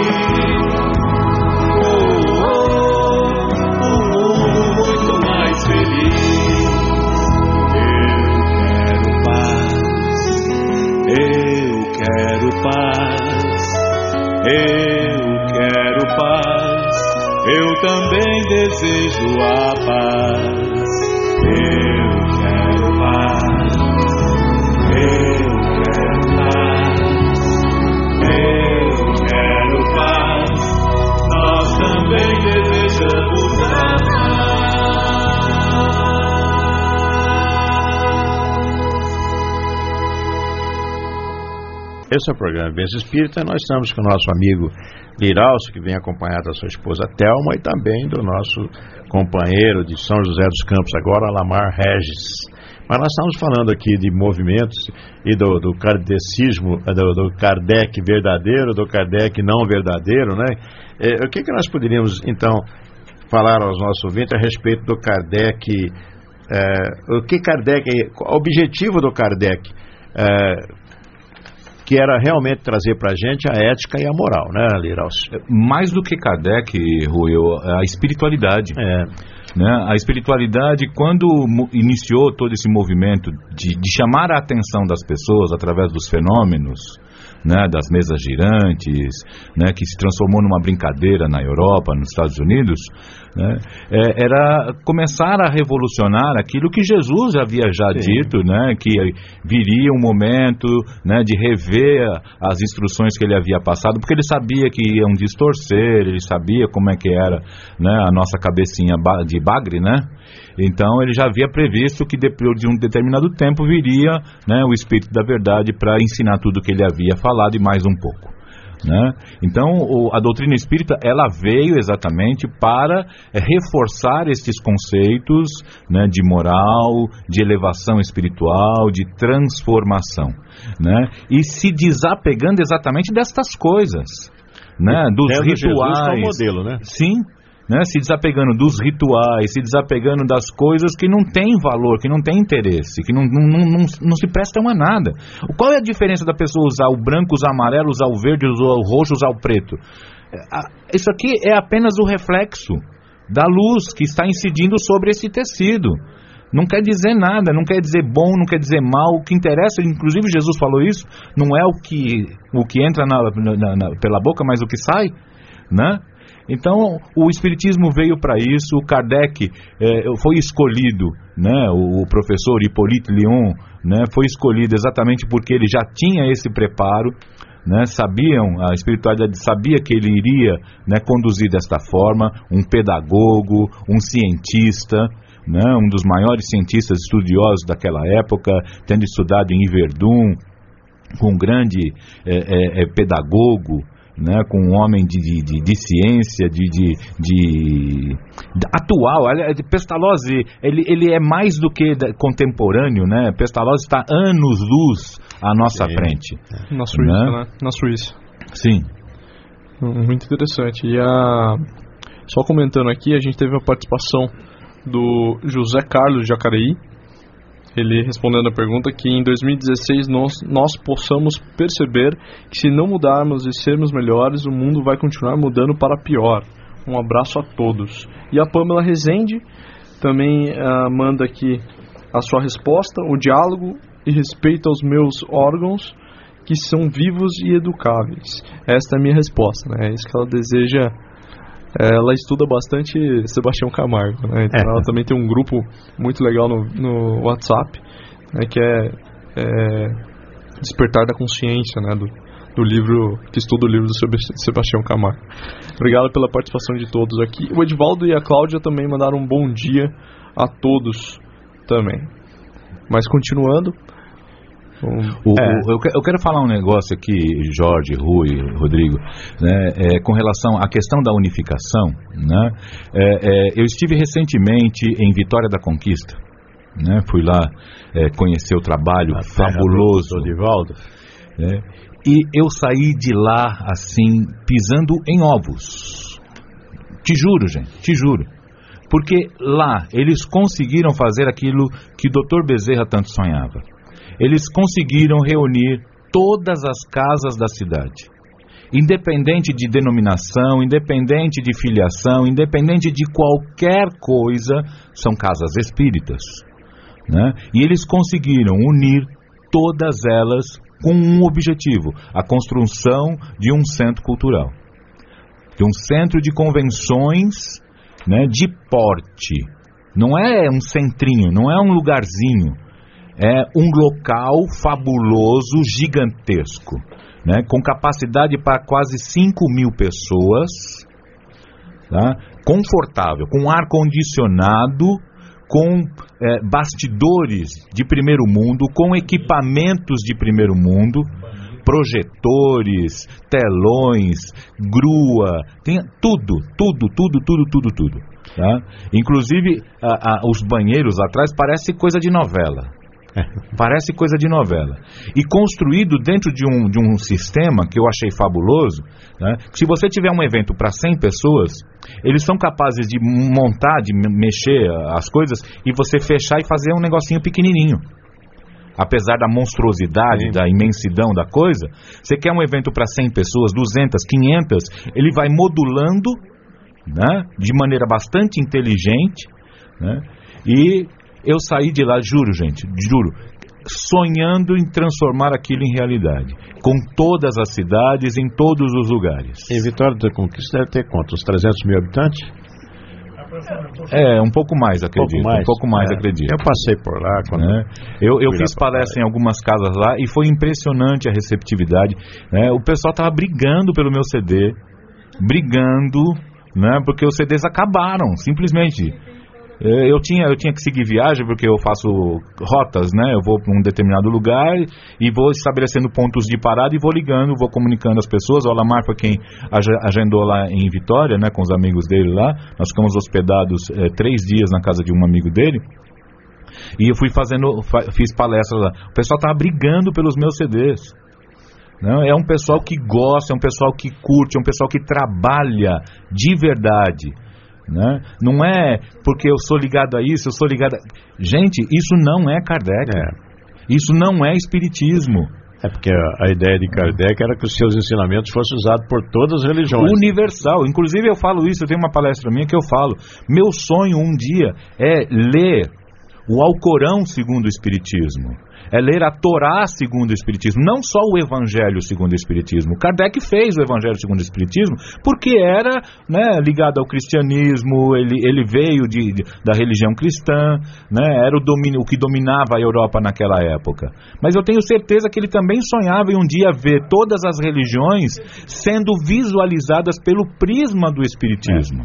eu quero paz, eu também desejo a paz. Eu quero paz, eu quero paz, eu quero paz, nós também desejamos a paz.
Esse é o programa Vivência Espírita. Nós estamos com o nosso amigo Liralcio, que vem acompanhado da sua esposa Thelma, e também do nosso companheiro de São José dos Campos, agora Lamar Regis. Mas nós estamos falando aqui de movimentos e do, do kardecismo, do, do Kardec verdadeiro, do Kardec não verdadeiro, né? É, o que, que nós poderíamos, então, falar aos nossos ouvintes a respeito do Kardec, é, o que Kardec, o objetivo do Kardec, é, que era realmente trazer para a gente a ética e a moral, né, Liralcio?
Mais do que Kardec, Rui, a espiritualidade.
É.
Né? A espiritualidade, quando iniciou todo esse movimento de, de chamar a atenção das pessoas através dos fenômenos, né, das mesas girantes, né, que se transformou numa brincadeira na Europa, nos Estados Unidos, né, é, era começar a revolucionar aquilo que Jesus havia já Sim. dito, né, que viria um momento, né, de rever as instruções que ele havia passado, porque ele sabia que iam distorcer, ele sabia como é que era, né, a nossa cabecinha de bagre, né? Então ele já havia previsto que depois de um determinado tempo viria, né, o Espírito da Verdade para ensinar tudo o que ele havia falado e mais um pouco, né? Então o, a doutrina espírita, ela veio exatamente para é, reforçar esses conceitos, né, de moral, de elevação espiritual, de transformação, né, e se desapegando exatamente destas coisas, né, dos
Tendo
rituais.
Jesus como modelo, né?
Sim. Né, se desapegando dos rituais, se desapegando das coisas que não têm valor, que não têm interesse, que não, não, não, não se prestam a nada. Qual é a diferença da pessoa usar o branco, usar o amarelo, usar o verde, usar o roxo, usar o preto? Isso aqui é apenas o reflexo da luz que está incidindo sobre esse tecido. Não quer dizer nada, não quer dizer bom, não quer dizer mal. O que interessa, inclusive Jesus falou isso, não é o que, o que entra na, na, na, pela boca, mas o que sai, né? Então, o Espiritismo veio para isso. O Kardec eh, foi escolhido, né, o, o professor Hippolyte Lyon, né, foi escolhido exatamente porque ele já tinha esse preparo, né, sabiam, a espiritualidade sabia que ele iria, né, conduzir desta forma, um pedagogo, um cientista, né, um dos maiores cientistas estudiosos daquela época, tendo estudado em Yverdun, com um grande eh, eh, pedagogo, né, com um homem de, de, de, de ciência, de, de, de, de atual. Pestalozzi, ele, ele é mais do que contemporâneo, né? Pestalozzi está anos-luz à nossa Sim. frente.
Na Suíça, né? né? Na Suíça.
Sim.
Muito interessante. E a... só comentando aqui, a gente teve a participação do José Carlos Jacareí, ele respondendo a pergunta que em dois mil e dezesseis nós, nós possamos perceber que se não mudarmos e sermos melhores, o mundo vai continuar mudando para pior. Um abraço a todos. E a Pamela Rezende também uh, manda aqui a sua resposta: o diálogo e respeito aos meus órgãos que são vivos e educáveis. Esta é a minha resposta, né? É isso que ela deseja. Ela estuda bastante Sebastião Camargo, né? Então é. Ela também tem um grupo muito legal no, no WhatsApp, né? Que é, é Despertar da Consciência, né? Do, do livro, que estuda o livro do Sebastião Camargo. Obrigado pela participação de todos aqui. O Edvaldo e a Cláudia também mandaram um bom dia a todos também. Mas continuando,
O, é. o, eu, eu quero falar um negócio aqui, Jorge, Rui, Rodrigo, né, é, com relação à questão da unificação. Né, é, é, eu estive recentemente em Vitória da Conquista, né, fui lá é, conhecer o trabalho a fabuloso
do Divaldo,
né, e eu saí de lá assim, pisando em ovos. Te juro, gente, te juro. Porque lá eles conseguiram fazer aquilo que o doutor Bezerra tanto sonhava. Eles conseguiram reunir todas as casas da cidade, independente de denominação, independente de filiação, independente de qualquer coisa, são casas espíritas, né? E eles conseguiram unir todas elas com um objetivo: a construção de um centro cultural, de um centro de convenções, né, de porte. Não é um centrinho, não é um lugarzinho. É um local fabuloso, gigantesco, né, com capacidade para quase cinco mil pessoas, tá, confortável, com ar-condicionado, com é, bastidores de primeiro mundo, com equipamentos de primeiro mundo, projetores, telões, grua, tem tudo, tudo, tudo, tudo, tudo, tudo. Tá? Inclusive, a, a, os banheiros atrás parece coisa de novela. Parece coisa de novela. E construído dentro de um, de um sistema que eu achei fabuloso, né? Se você tiver um evento para cem pessoas, eles são capazes de montar, de mexer as coisas e você fechar e fazer um negocinho pequenininho. Apesar da monstruosidade, Sim. da imensidão da coisa, você quer um evento para cem pessoas, duzentas, quinhentas, ele vai modulando, né? De maneira bastante inteligente, né? E eu saí de lá, juro, gente, juro, sonhando em transformar aquilo em realidade, com todas as cidades, em todos os lugares.
E Vitória da Conquista deve ter quanto? Uns trezentos mil habitantes?
É, um pouco mais, acredito. Um pouco mais, um pouco mais
é.
acredito.
Eu passei por lá. Quando
é. Eu, eu fiz palestra em algumas casas lá e foi impressionante a receptividade. Né? O pessoal estava brigando pelo meu C D, brigando, né? Porque os C Ds acabaram, simplesmente. Eu tinha, eu tinha que seguir viagem porque eu faço rotas, né? Eu vou para um determinado lugar e vou estabelecendo pontos de parada e vou ligando, vou comunicando as pessoas. O Alamar foi quem agendou lá em Vitória, né? Com os amigos dele lá. Nós ficamos hospedados é, três dias na casa de um amigo dele. E eu fui fazendo, fiz palestra lá. O pessoal estava brigando pelos meus C Ds. Não, é um pessoal que gosta, é um pessoal que curte, é um pessoal que trabalha de verdade. Né? Não é porque eu sou ligado a isso, eu sou ligado a... Gente, isso não é Kardec. É. Isso não é espiritismo.
É porque a, a ideia de Kardec era que os seus ensinamentos fossem usados por todas as religiões.
Universal. Inclusive eu falo isso, eu tenho uma palestra minha que eu falo. Meu sonho um dia é ler o Alcorão segundo o Espiritismo. É ler a Torá segundo o Espiritismo, não só o Evangelho segundo o Espiritismo. Kardec fez o Evangelho segundo o Espiritismo porque era, né, ligado ao cristianismo, ele, ele veio de, de, da religião cristã, né, era o, domínio, o que dominava a Europa naquela época. Mas eu tenho certeza que ele também sonhava em um dia ver todas as religiões sendo visualizadas pelo prisma do Espiritismo.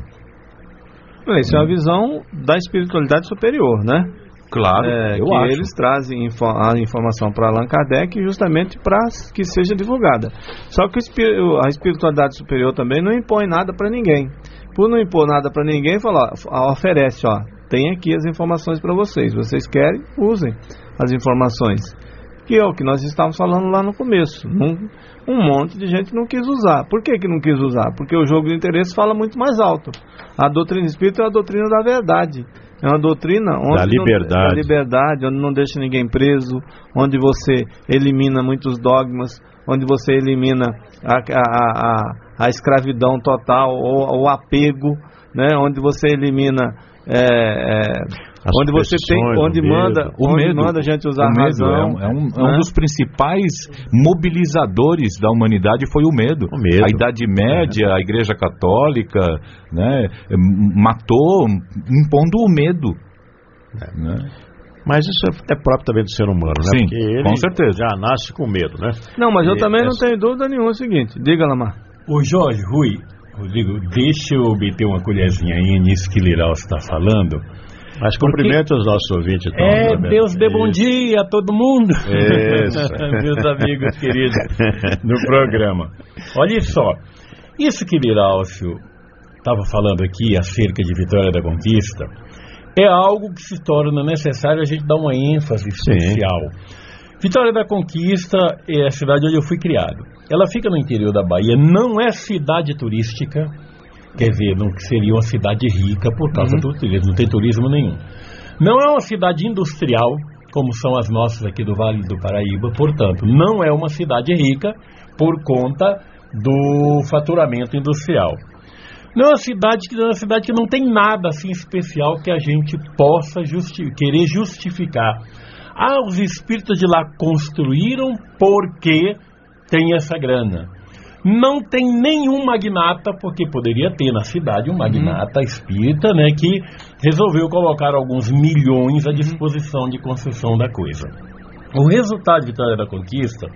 É. Isso é a visão da espiritualidade superior, né?
Claro,
é,
eu
que
acho.
Eles trazem info a informação para Allan Kardec justamente para que seja divulgada. Só que o, a espiritualidade superior também não impõe nada para ninguém. Por não impor nada para ninguém, fala, ó, oferece, ó, tem aqui as informações para vocês. Vocês querem, usem as informações. Que é o que nós estávamos falando lá no começo. Um, um monte de gente não quis usar. Por que que não quis usar? Porque o jogo de interesse fala muito mais alto. A doutrina espírita é a doutrina da verdade. É uma doutrina onde
da liberdade.
Não, da liberdade, onde não deixa ninguém preso, onde você elimina muitos dogmas, onde você elimina a, a, a, a escravidão total ou o apego, né? Onde você elimina... É, é, onde você tem, onde manda,
o
onde
medo,
manda a gente usar
o
a
medo
razão.
É um, é um, é um dos principais mobilizadores da humanidade foi o medo.
O medo.
A Idade Média, é. A Igreja Católica, né, matou impondo o medo.
É. Né? Mas isso é próprio também do ser humano, né?
Sim,
porque ele
com certeza.
Já nasce com medo, né?
Não, mas eu
e
também
essa...
não tenho dúvida nenhuma. É o seguinte, diga, Lamar.
Ô Jorge, Rui, Rodrigo, deixa eu meter uma colherzinha aí nisso que Liral está falando.
Mas cumprimento os nossos ouvintes. Então,
é, Deus dê bom dia a todo mundo.
Isso.
Meus amigos queridos do programa. Olha só, isso que Miralcio estava falando aqui acerca de Vitória da Conquista é algo que se torna necessário a gente dar uma ênfase especial. Sim. Vitória da Conquista é a cidade onde eu fui criado. Ela fica no interior da Bahia, não é cidade turística, quer dizer, não seria uma cidade rica por causa uhum. do turismo, não tem turismo nenhum. Não é uma cidade industrial, como são as nossas aqui do Vale do Paraíba, portanto, não é uma cidade rica por conta do faturamento industrial. Não é uma cidade que, é uma cidade que não tem nada assim especial que a gente possa justi- querer justificar. Ah, os espíritas de lá construíram porque tem essa grana. Não tem nenhum magnata, porque poderia ter na cidade um magnata uhum. espírita, né, que resolveu colocar alguns milhões à disposição de construção da coisa. O resultado de Vitória da Conquista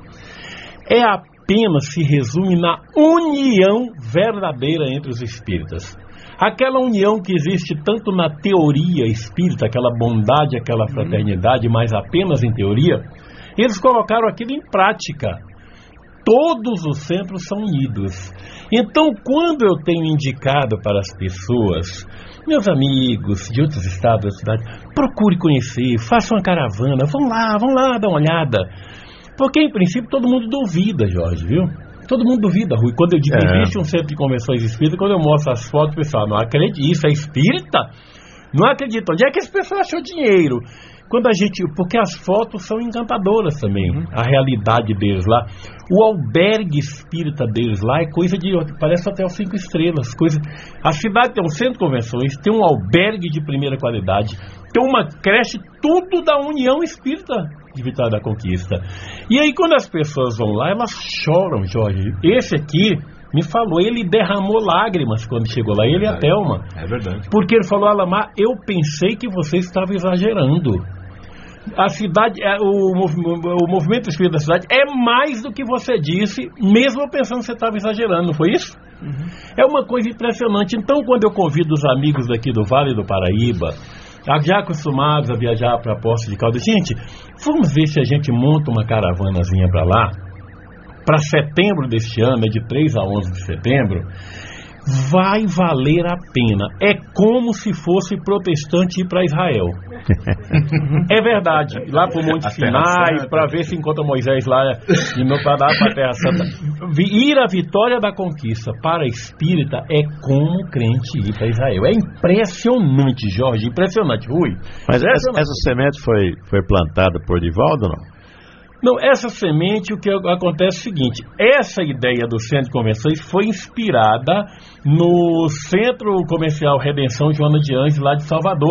é apenas se resume na união verdadeira entre os espíritas. Aquela união que existe tanto na teoria espírita, aquela bondade, aquela fraternidade, mas apenas em teoria, eles colocaram aquilo em prática. Todos os centros são unidos. Então, quando eu tenho indicado para as pessoas, meus amigos de outros estados da cidade, procure conhecer, faça uma caravana, vão lá, vão lá dar uma olhada. Porque, em princípio, todo mundo duvida, Jorge, viu? Todo mundo duvida, Rui. Quando eu digo que é. existe um centro de convenções espíritas, quando eu mostro as fotos, o pessoal não acredita. Isso é espírita? Não acredita. Onde é que esse pessoal achou dinheiro? Quando a gente, porque as fotos são encantadoras também, uhum. a realidade deles lá. O albergue espírita deles lá é coisa de, parece até os cinco estrelas. Coisa, a cidade tem um centro de convenções, tem um albergue de primeira qualidade, tem uma creche, tudo da União Espírita de Vitória da Conquista. E aí quando as pessoas vão lá, elas choram, Jorge. Esse aqui me falou, ele derramou lágrimas quando chegou lá, ele e a Thelma.
É verdade.
Porque ele falou, Alamar, eu pensei que você estava exagerando. A cidade, o, o movimento espírita da cidade é mais do que você disse, mesmo pensando que você estava exagerando, não foi isso? Uhum. É uma coisa impressionante. Então, quando eu convido os amigos daqui do Vale do Paraíba, já acostumados a viajar para Poços de Caldas, gente, vamos ver se a gente monta uma caravanazinha para lá, para setembro deste ano, é de três a onze de setembro. Vai valer a pena. É como se fosse protestante ir para Israel. É verdade. Lá para o Monte Sinai, para ver se encontra Moisés lá e não para dar para a Terra Santa. Ir a Vitória da Conquista para espírita é como crente ir para Israel. É impressionante, Jorge, impressionante. Rui.
Mas essa, essa semente foi, foi plantada por Divaldo ou não?
Não, essa semente, o que acontece é o seguinte, essa ideia do Centro de Convenções foi inspirada no Centro Comercial Redenção Joana de Anjos, lá de Salvador,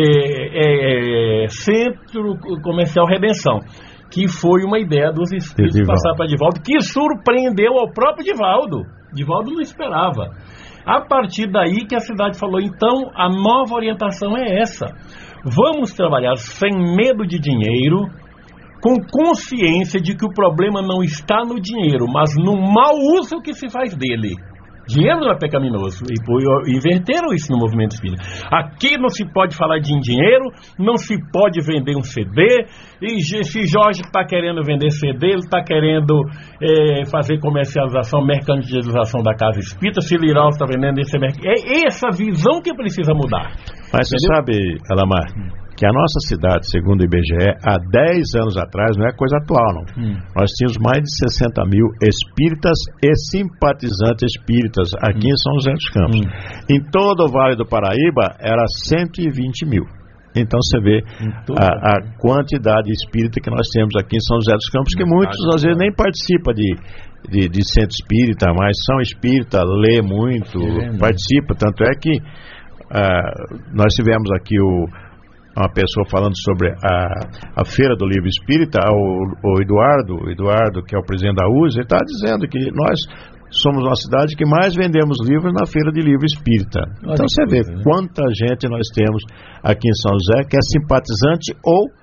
é, é, Centro Comercial Redenção, que foi uma ideia dos espíritos passar para Divaldo, que surpreendeu ao próprio Divaldo. Divaldo não esperava. A partir daí que a cidade falou, então a nova orientação é essa, vamos trabalhar sem medo de dinheiro, com consciência de que o problema não está no dinheiro, mas no mau uso que se faz dele. Dinheiro não é pecaminoso. E inverteram isso no movimento espírita. Aqui não se pode falar de dinheiro, não se pode vender um C D. E se Jorge está querendo vender C D, ele está querendo é, fazer comercialização, mercantilização da casa espírita. Se Liral está vendendo esse mercado. É essa visão que precisa mudar.
Mas você sabe, Alamar, que a nossa cidade, segundo o I B G E, há dez anos atrás, não é coisa atual, não. Hum. Nós tínhamos mais de sessenta mil espíritas e simpatizantes espíritas aqui hum. em São José dos Campos. Hum. Em todo o Vale do Paraíba, era cento e vinte mil. Então você vê a, a quantidade espírita que nós temos aqui em São José dos Campos, que muitos às vezes nem participam de, de, de centro espírita, mas são espírita, lê muito, é, participa. Tanto é que uh, nós tivemos aqui o uma pessoa falando sobre a, a Feira do Livro Espírita, o, o Eduardo, o Eduardo, que é o presidente da U S, ele está dizendo que nós somos uma cidade que mais vendemos livros na Feira de Livro Espírita. Olha, então você vê, né? Quanta gente nós temos aqui em São José que é simpatizante ou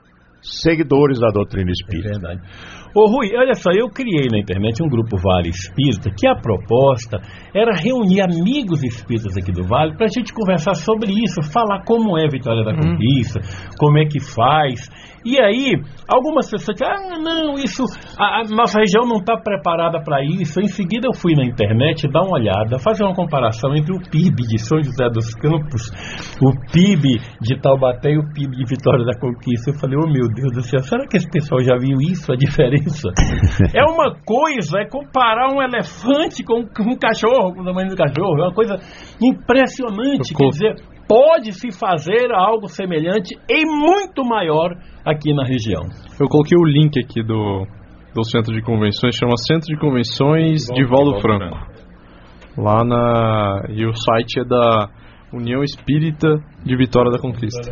seguidores da doutrina espírita.
É verdade. Ô Rui, olha só, eu criei na internet um grupo Vale Espírita, que a proposta era reunir amigos espíritas aqui do Vale para a gente conversar sobre isso, falar como é a Vitória da Conquista, hum. como é que faz. E aí, algumas pessoas dizem, ah, não, isso, a, a nossa região não está preparada para isso. Em seguida eu fui na internet dar uma olhada, fazer uma comparação entre o P I B de São José dos Campos, o P I B de Taubaté e o P I B de Vitória da Conquista. Eu falei, oh meu Deus do céu, será que esse pessoal já viu isso, a diferença? É uma coisa, é comparar um elefante com um cachorro, com o tamanho do cachorro, é uma coisa impressionante, quer dizer, pode-se fazer algo semelhante e muito maior aqui na região.
Eu coloquei o link aqui do, do Centro de Convenções, chama Centro de Convenções Divaldo Franco. Lá na... E o site é da União Espírita de Vitória da Conquista.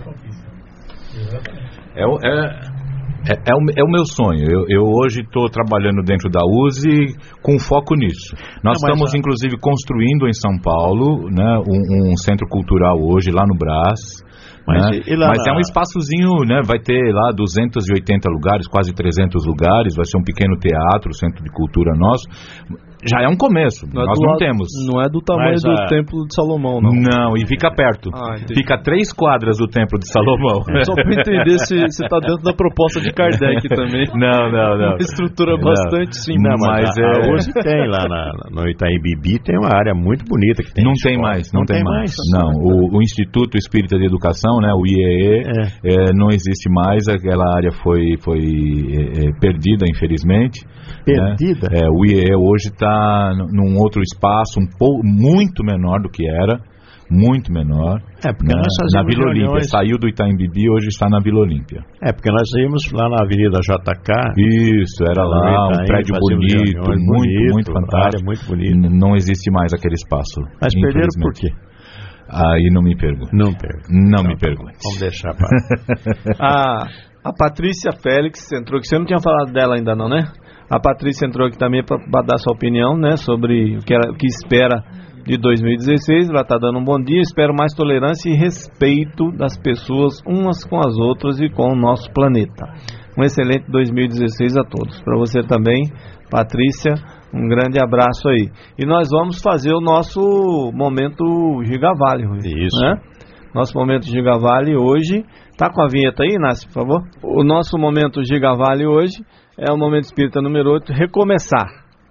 É, é, é, é, o, é o meu sonho. Eu, eu hoje estou trabalhando dentro da U S E com foco nisso. Nós Não, estamos, a... inclusive, construindo em São Paulo, né, um, um centro cultural hoje, lá no Brás. Mas, né? e, e Mas na... é um espaçozinho, né? Vai ter lá duzentos e oitenta lugares, quase trezentos lugares. Vai ser um pequeno teatro, centro de cultura nosso. Já é um começo, não nós é não lado, temos.
Não é do tamanho Mas, do a... Templo de Salomão, não.
Não, e fica perto. Ah, fica três quadras do Templo de Salomão.
Só para entender se está dentro da proposta de Kardec também.
Não, não, não.
Uma estrutura não. bastante simples.
Não, mas, mas é... hoje tem lá na, no Itaim Bibi, tem uma área muito bonita. Que tem
não tem mais, não, não tem, tem mais. mais. Não, o, o Instituto Espírita de Educação, né, o I E E, é. É, não existe mais. Aquela área foi, foi é, é, perdida, infelizmente.
Perdida?
Né? É, o I E E hoje está num outro espaço um pouco muito menor do que era, muito menor.
É porque
na,
nós
na Vila Olímpia, reuniões... saiu do Itaim Bibi, hoje está na Vila Olímpia.
É porque nós íamos lá na Avenida J K.
Isso, era lá, um prédio bonito, muito, bonito, muito fantástico.
Muito bonito.
Não existe mais aquele espaço.
Mas perderam por quê?
Aí não me pergunte.
Não pergunte.
Não, não me pergunte.
Vamos deixar para...
a, a Patrícia Félix entrou aqui, você não tinha falado dela ainda não, né? A Patrícia entrou aqui também para dar sua opinião, né, sobre o que, ela, o que espera de dois mil e dezesseis. Ela está dando um bom dia. Espero mais tolerância e respeito das pessoas umas com as outras e com o nosso planeta. Um excelente dois mil e dezesseis a todos. Para você também, Patrícia, um grande abraço aí. E nós vamos fazer o nosso momento Gigavale, Rui.
Isso.
Né? Nosso momento Gigavale hoje. Tá com a vinheta aí, Inácio, por favor? O nosso momento Gigavale hoje é o Momento Espírita número oito, Recomeçar.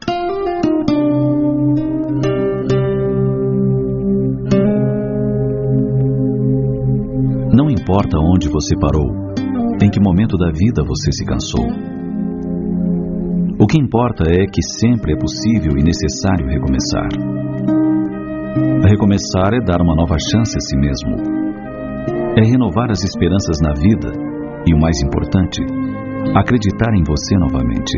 Não importa onde você parou, em que momento da vida você se cansou. O que importa é que sempre é possível e necessário recomeçar. Recomeçar é dar uma nova chance a si mesmo. É renovar as esperanças na vida e, o mais importante, acreditar em você novamente.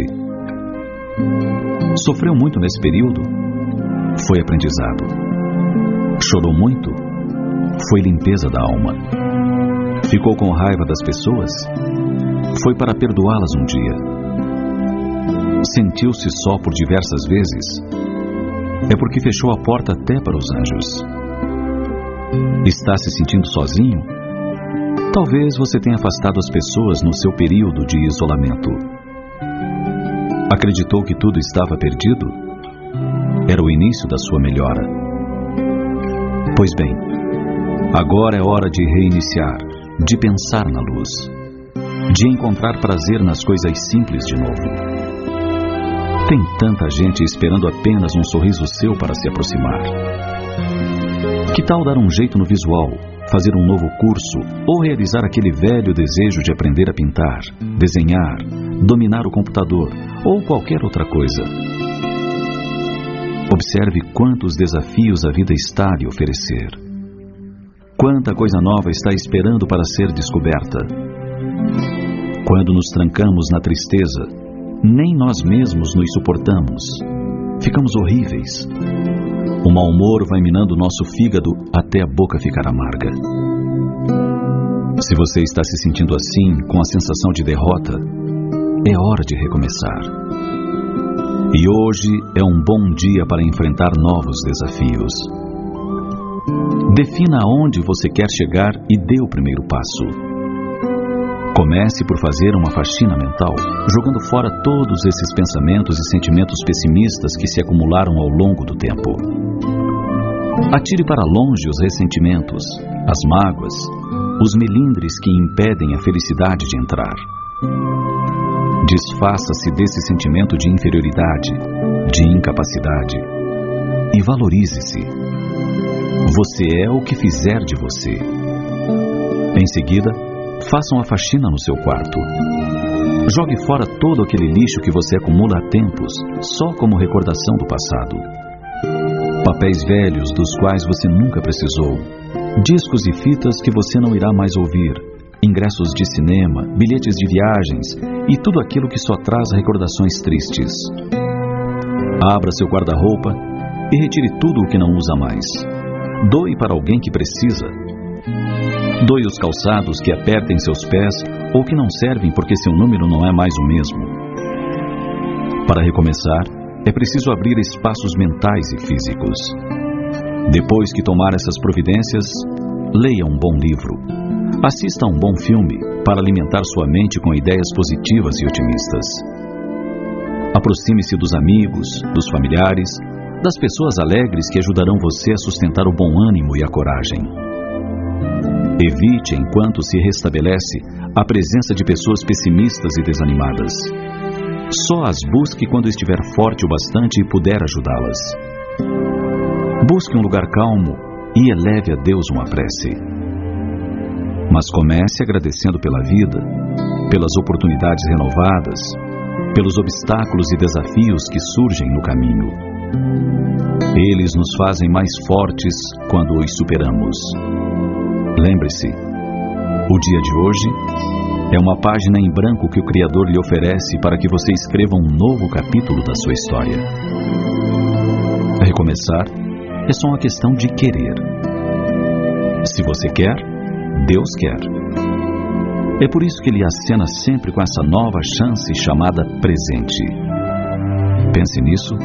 Sofreu muito nesse período? Foi aprendizado. Chorou muito? Foi limpeza da alma. Ficou com raiva das pessoas? Foi para perdoá-las um dia. Sentiu-se só por diversas vezes? É porque fechou a porta até para os anjos. Está se sentindo sozinho? Talvez você tenha afastado as pessoas no seu período de isolamento. Acreditou que tudo estava perdido? Era o início da sua melhora. Pois bem, agora é hora de reiniciar, de pensar na luz, de encontrar prazer nas coisas simples de novo. Tem tanta gente esperando apenas um sorriso seu para se aproximar. Que tal dar um jeito no visual, fazer um novo curso ou realizar aquele velho desejo de aprender a pintar, desenhar, dominar o computador ou qualquer outra coisa? Observe quantos desafios a vida está a lhe oferecer. Quanta coisa nova está esperando para ser descoberta. Quando nos trancamos na tristeza, nem nós mesmos nos suportamos. Ficamos horríveis. O mau humor vai minando nosso fígado até a boca ficar amarga. Se você está se sentindo assim, com a sensação de derrota, é hora de recomeçar. E hoje é um bom dia para enfrentar novos desafios. Defina aonde você quer chegar e dê o primeiro passo. Comece por fazer uma faxina mental, jogando fora todos esses pensamentos e sentimentos pessimistas que se acumularam ao longo do tempo. Atire para longe os ressentimentos, as mágoas, os melindres que impedem a felicidade de entrar. Desfaça-se desse sentimento de inferioridade, de incapacidade, e valorize-se. Você é o que fizer de você. Em seguida, façam a faxina no seu quarto. Jogue fora todo aquele lixo que você acumula há tempos, só como recordação do passado. Papéis velhos dos quais você nunca precisou, discos e fitas que você não irá mais ouvir, ingressos de cinema, bilhetes de viagens e tudo aquilo que só traz recordações tristes. Abra seu guarda-roupa e retire tudo o que não usa mais. Doe para alguém que precisa. Doe os calçados que apertem seus pés ou que não servem porque seu número não é mais o mesmo. Para recomeçar, é preciso abrir espaços mentais e físicos. Depois que tomar essas providências, leia um bom livro. Assista a um bom filme para alimentar sua mente com ideias positivas e otimistas. Aproxime-se dos amigos, dos familiares, das pessoas alegres que ajudarão você a sustentar o bom ânimo e a coragem. Evite, enquanto se restabelece, a presença de pessoas pessimistas e desanimadas. Só as busque quando estiver forte o bastante e puder ajudá-las. Busque um lugar calmo e eleve a Deus uma prece. Mas comece agradecendo pela vida, pelas oportunidades renovadas, pelos obstáculos e desafios que surgem no caminho. Eles nos fazem mais fortes quando os superamos. Lembre-se, o dia de hoje é uma página em branco que o Criador lhe oferece para que você escreva um novo capítulo da sua história. Recomeçar é só uma questão de querer. Se você quer, Deus quer. É por isso que Ele acena sempre com essa nova chance chamada presente. Pense nisso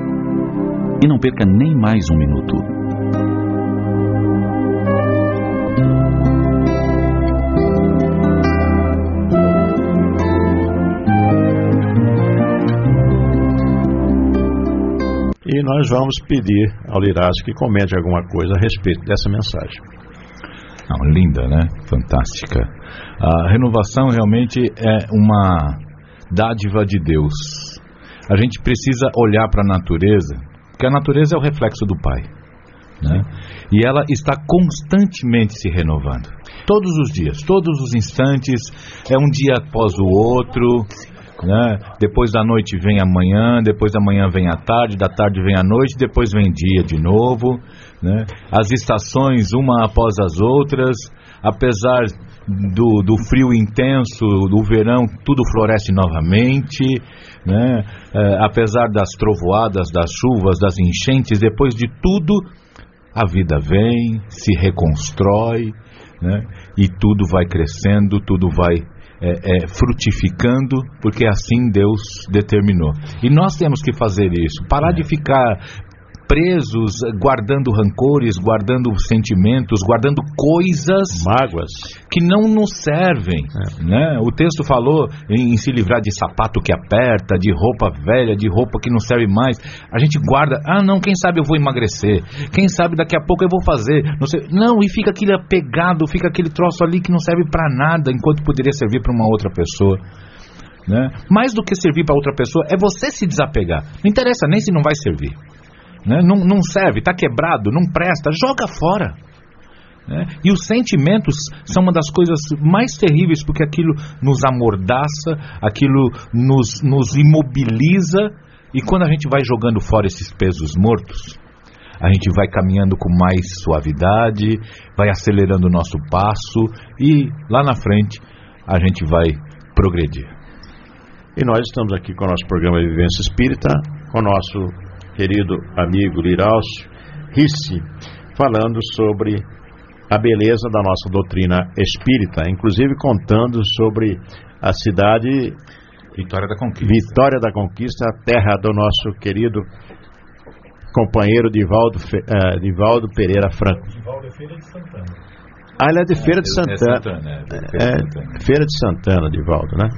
e não perca nem mais um minuto.
E nós vamos pedir ao Lirazo que comente alguma coisa a respeito dessa mensagem.
Não, linda, né? Fantástica. A renovação realmente é uma dádiva de Deus. A gente precisa olhar para a natureza, porque a natureza é o reflexo do Pai, né? E ela está constantemente se renovando. Todos os dias, todos os instantes, é um dia após o outro, né? Depois da noite vem a manhã, depois da manhã vem a tarde, da tarde vem a noite, depois vem dia de novo, né? As estações uma após as outras, apesar do, do frio intenso do verão, tudo floresce novamente, né? É, apesar das trovoadas, das chuvas, das enchentes, depois de tudo a vida vem, se reconstrói, né? E tudo vai crescendo, tudo vai É, é, frutificando, porque assim Deus determinou. E nós temos que fazer isso, parar de ficar presos, guardando rancores, guardando sentimentos, guardando coisas,
mágoas,
que não nos servem, é. né? O texto falou em, em se livrar de sapato que aperta, de roupa velha, de roupa que não serve mais. A gente guarda, ah não, quem sabe eu vou emagrecer, quem sabe daqui a pouco eu vou fazer, não sei, não, e fica aquele apegado, fica aquele troço ali que não serve para nada, enquanto poderia servir para uma outra pessoa, né? Mais do que servir para outra pessoa, é você se desapegar. Não interessa nem se não vai servir, né? Não, não serve, está quebrado, não presta, joga fora, né? E os sentimentos são uma das coisas mais terríveis, porque aquilo nos amordaça, aquilo nos, nos imobiliza, e quando a gente vai jogando fora esses pesos mortos, a gente vai caminhando com mais suavidade, vai acelerando o nosso passo, e lá na frente a gente vai progredir.
E nós estamos aqui com o nosso programa Vivência Espírita, com o nosso querido amigo Lirazo Risse, falando sobre a beleza da nossa doutrina espírita, inclusive contando sobre a cidade
Vitória da Conquista,
Vitória da Conquista, a terra do nosso querido companheiro Divaldo, uh, Divaldo Pereira Franco.
Divaldo é Feira de Santana.
Ah, ele é de Feira de Santana.
É, Santana, é,
é, Feira, de Santana. Feira de Santana, Divaldo, né?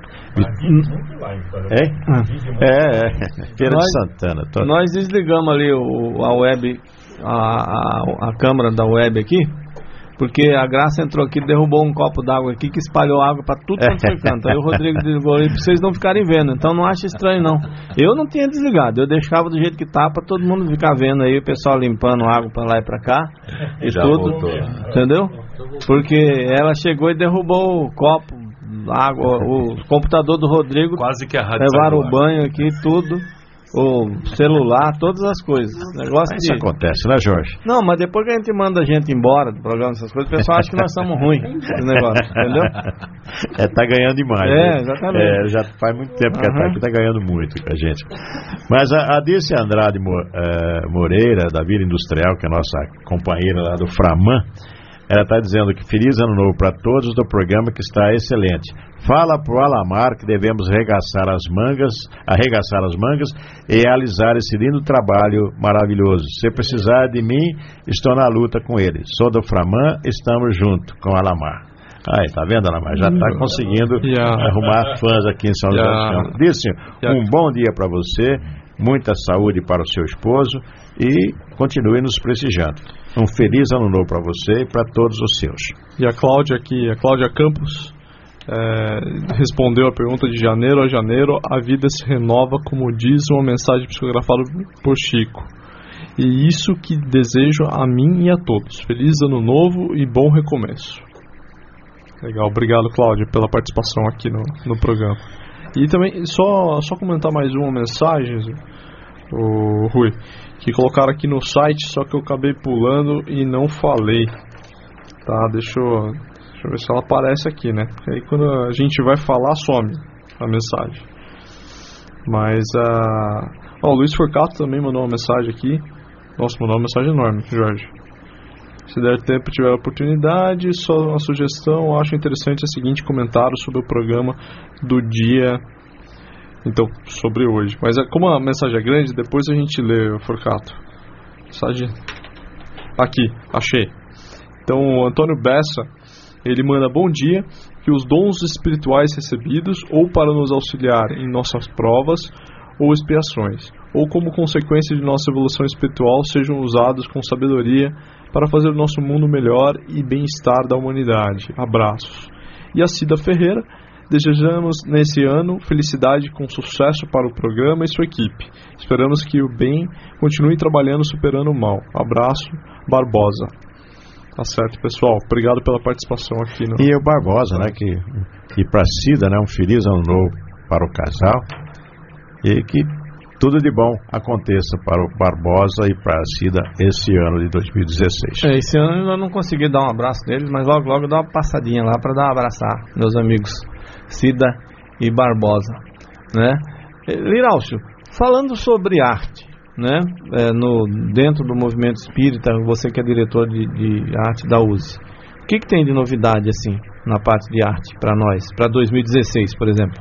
É, é, é, é. Feira
nós,
de Santana. Tô...
Nós desligamos ali o, a web, a, a, a câmera da web aqui, porque a Graça entrou aqui, derrubou um copo d'água aqui que espalhou água para tudo quanto foi canto. Aí o Rodrigo desligou aí pra vocês não ficarem vendo. Então não acha estranho não. Eu não tinha desligado, eu deixava do jeito que tá pra todo mundo ficar vendo aí, o pessoal limpando água pra lá e pra cá e
Já
tudo.
Voltou.
Entendeu? Porque ela chegou e derrubou o copo, água, o computador do Rodrigo.
Quase que a rádio
levaram o banho aqui, tudo. O celular, todas as coisas. Negócio
Isso
de...
acontece, né, Jorge?
Não, mas depois que a gente manda a gente embora do programa, essas coisas, o pessoal acha que nós estamos ruins esse negócio, entendeu?
É, tá ganhando demais.
É,
né?
exatamente.
É, já faz muito tempo que
uhum.
tá aqui, tá ganhando muito com a gente. Mas a, a Dirce Andrade Moreira, da Vila Industrial, que é a nossa companheira lá do Framan, ela está dizendo que feliz ano novo para todos do programa, que está excelente. Fala pro Alamar que devemos arregaçar as mangas, arregaçar as mangas e realizar esse lindo trabalho maravilhoso. Se precisar de mim, estou na luta com ele. Sou do Framan, estamos junto com o Alamar. Aí, tá vendo, Alamar? Já está conseguindo yeah. arrumar fãs aqui em São José dos Campos. Disse, yeah. um bom dia para você, muita saúde para o seu esposo e continue nos prestigiando. Um feliz ano novo para você e para todos os seus.
E a Cláudia aqui, a Cláudia Campos, é, respondeu a pergunta de janeiro a janeiro, a vida se renova, como diz uma mensagem psicografada por Chico. E isso que desejo a mim e a todos. Feliz ano novo e bom recomeço. Legal, obrigado, Cláudia, pela participação aqui no, no programa. E também, só, só comentar mais uma mensagem, o Rui, que colocaram aqui no site, só que eu acabei pulando e não falei. Tá, deixa eu, deixa eu ver se ela aparece aqui, né? Porque aí quando a gente vai falar, some a mensagem. Mas a... Uh... Oh, o Luiz Forcato também mandou uma mensagem aqui. Nossa, mandou uma mensagem enorme, Jorge. Se der tempo e tiver oportunidade, só uma sugestão, eu acho interessante o seguinte comentário sobre o programa do dia... Então, sobre hoje. Mas como a mensagem é grande, depois a gente lê, Forcato. Mensagem... Aqui, achei. Então, o Antônio Bessa, ele manda bom dia, que os dons espirituais recebidos, ou para nos auxiliar em nossas provas ou expiações, ou como consequência de nossa evolução espiritual, sejam usados com sabedoria para fazer o nosso mundo melhor e bem-estar da humanidade. Abraços. E a Cida Ferreira, desejamos nesse ano felicidade com sucesso para o programa e sua equipe. Esperamos que o bem continue trabalhando superando o mal. Abraço, Barbosa. Tá certo, pessoal. Obrigado pela participação aqui. No...
E o Barbosa, né? Que, e para Cida, né? Um feliz ano novo para o casal. E que tudo de bom aconteça para o Barbosa e para a Cida esse ano de dois mil e dezesseis.
É, esse ano eu não consegui dar um abraço deles, mas logo logo eu dou uma passadinha lá para dar um abraçar meus amigos Cida e Barbosa, né? Liraucio, falando sobre arte, né? É, no, dentro do movimento espírita, você que é diretor de, de arte da U S E, o que, que tem de novidade assim na parte de arte para nós, para dois mil e dezesseis, por exemplo?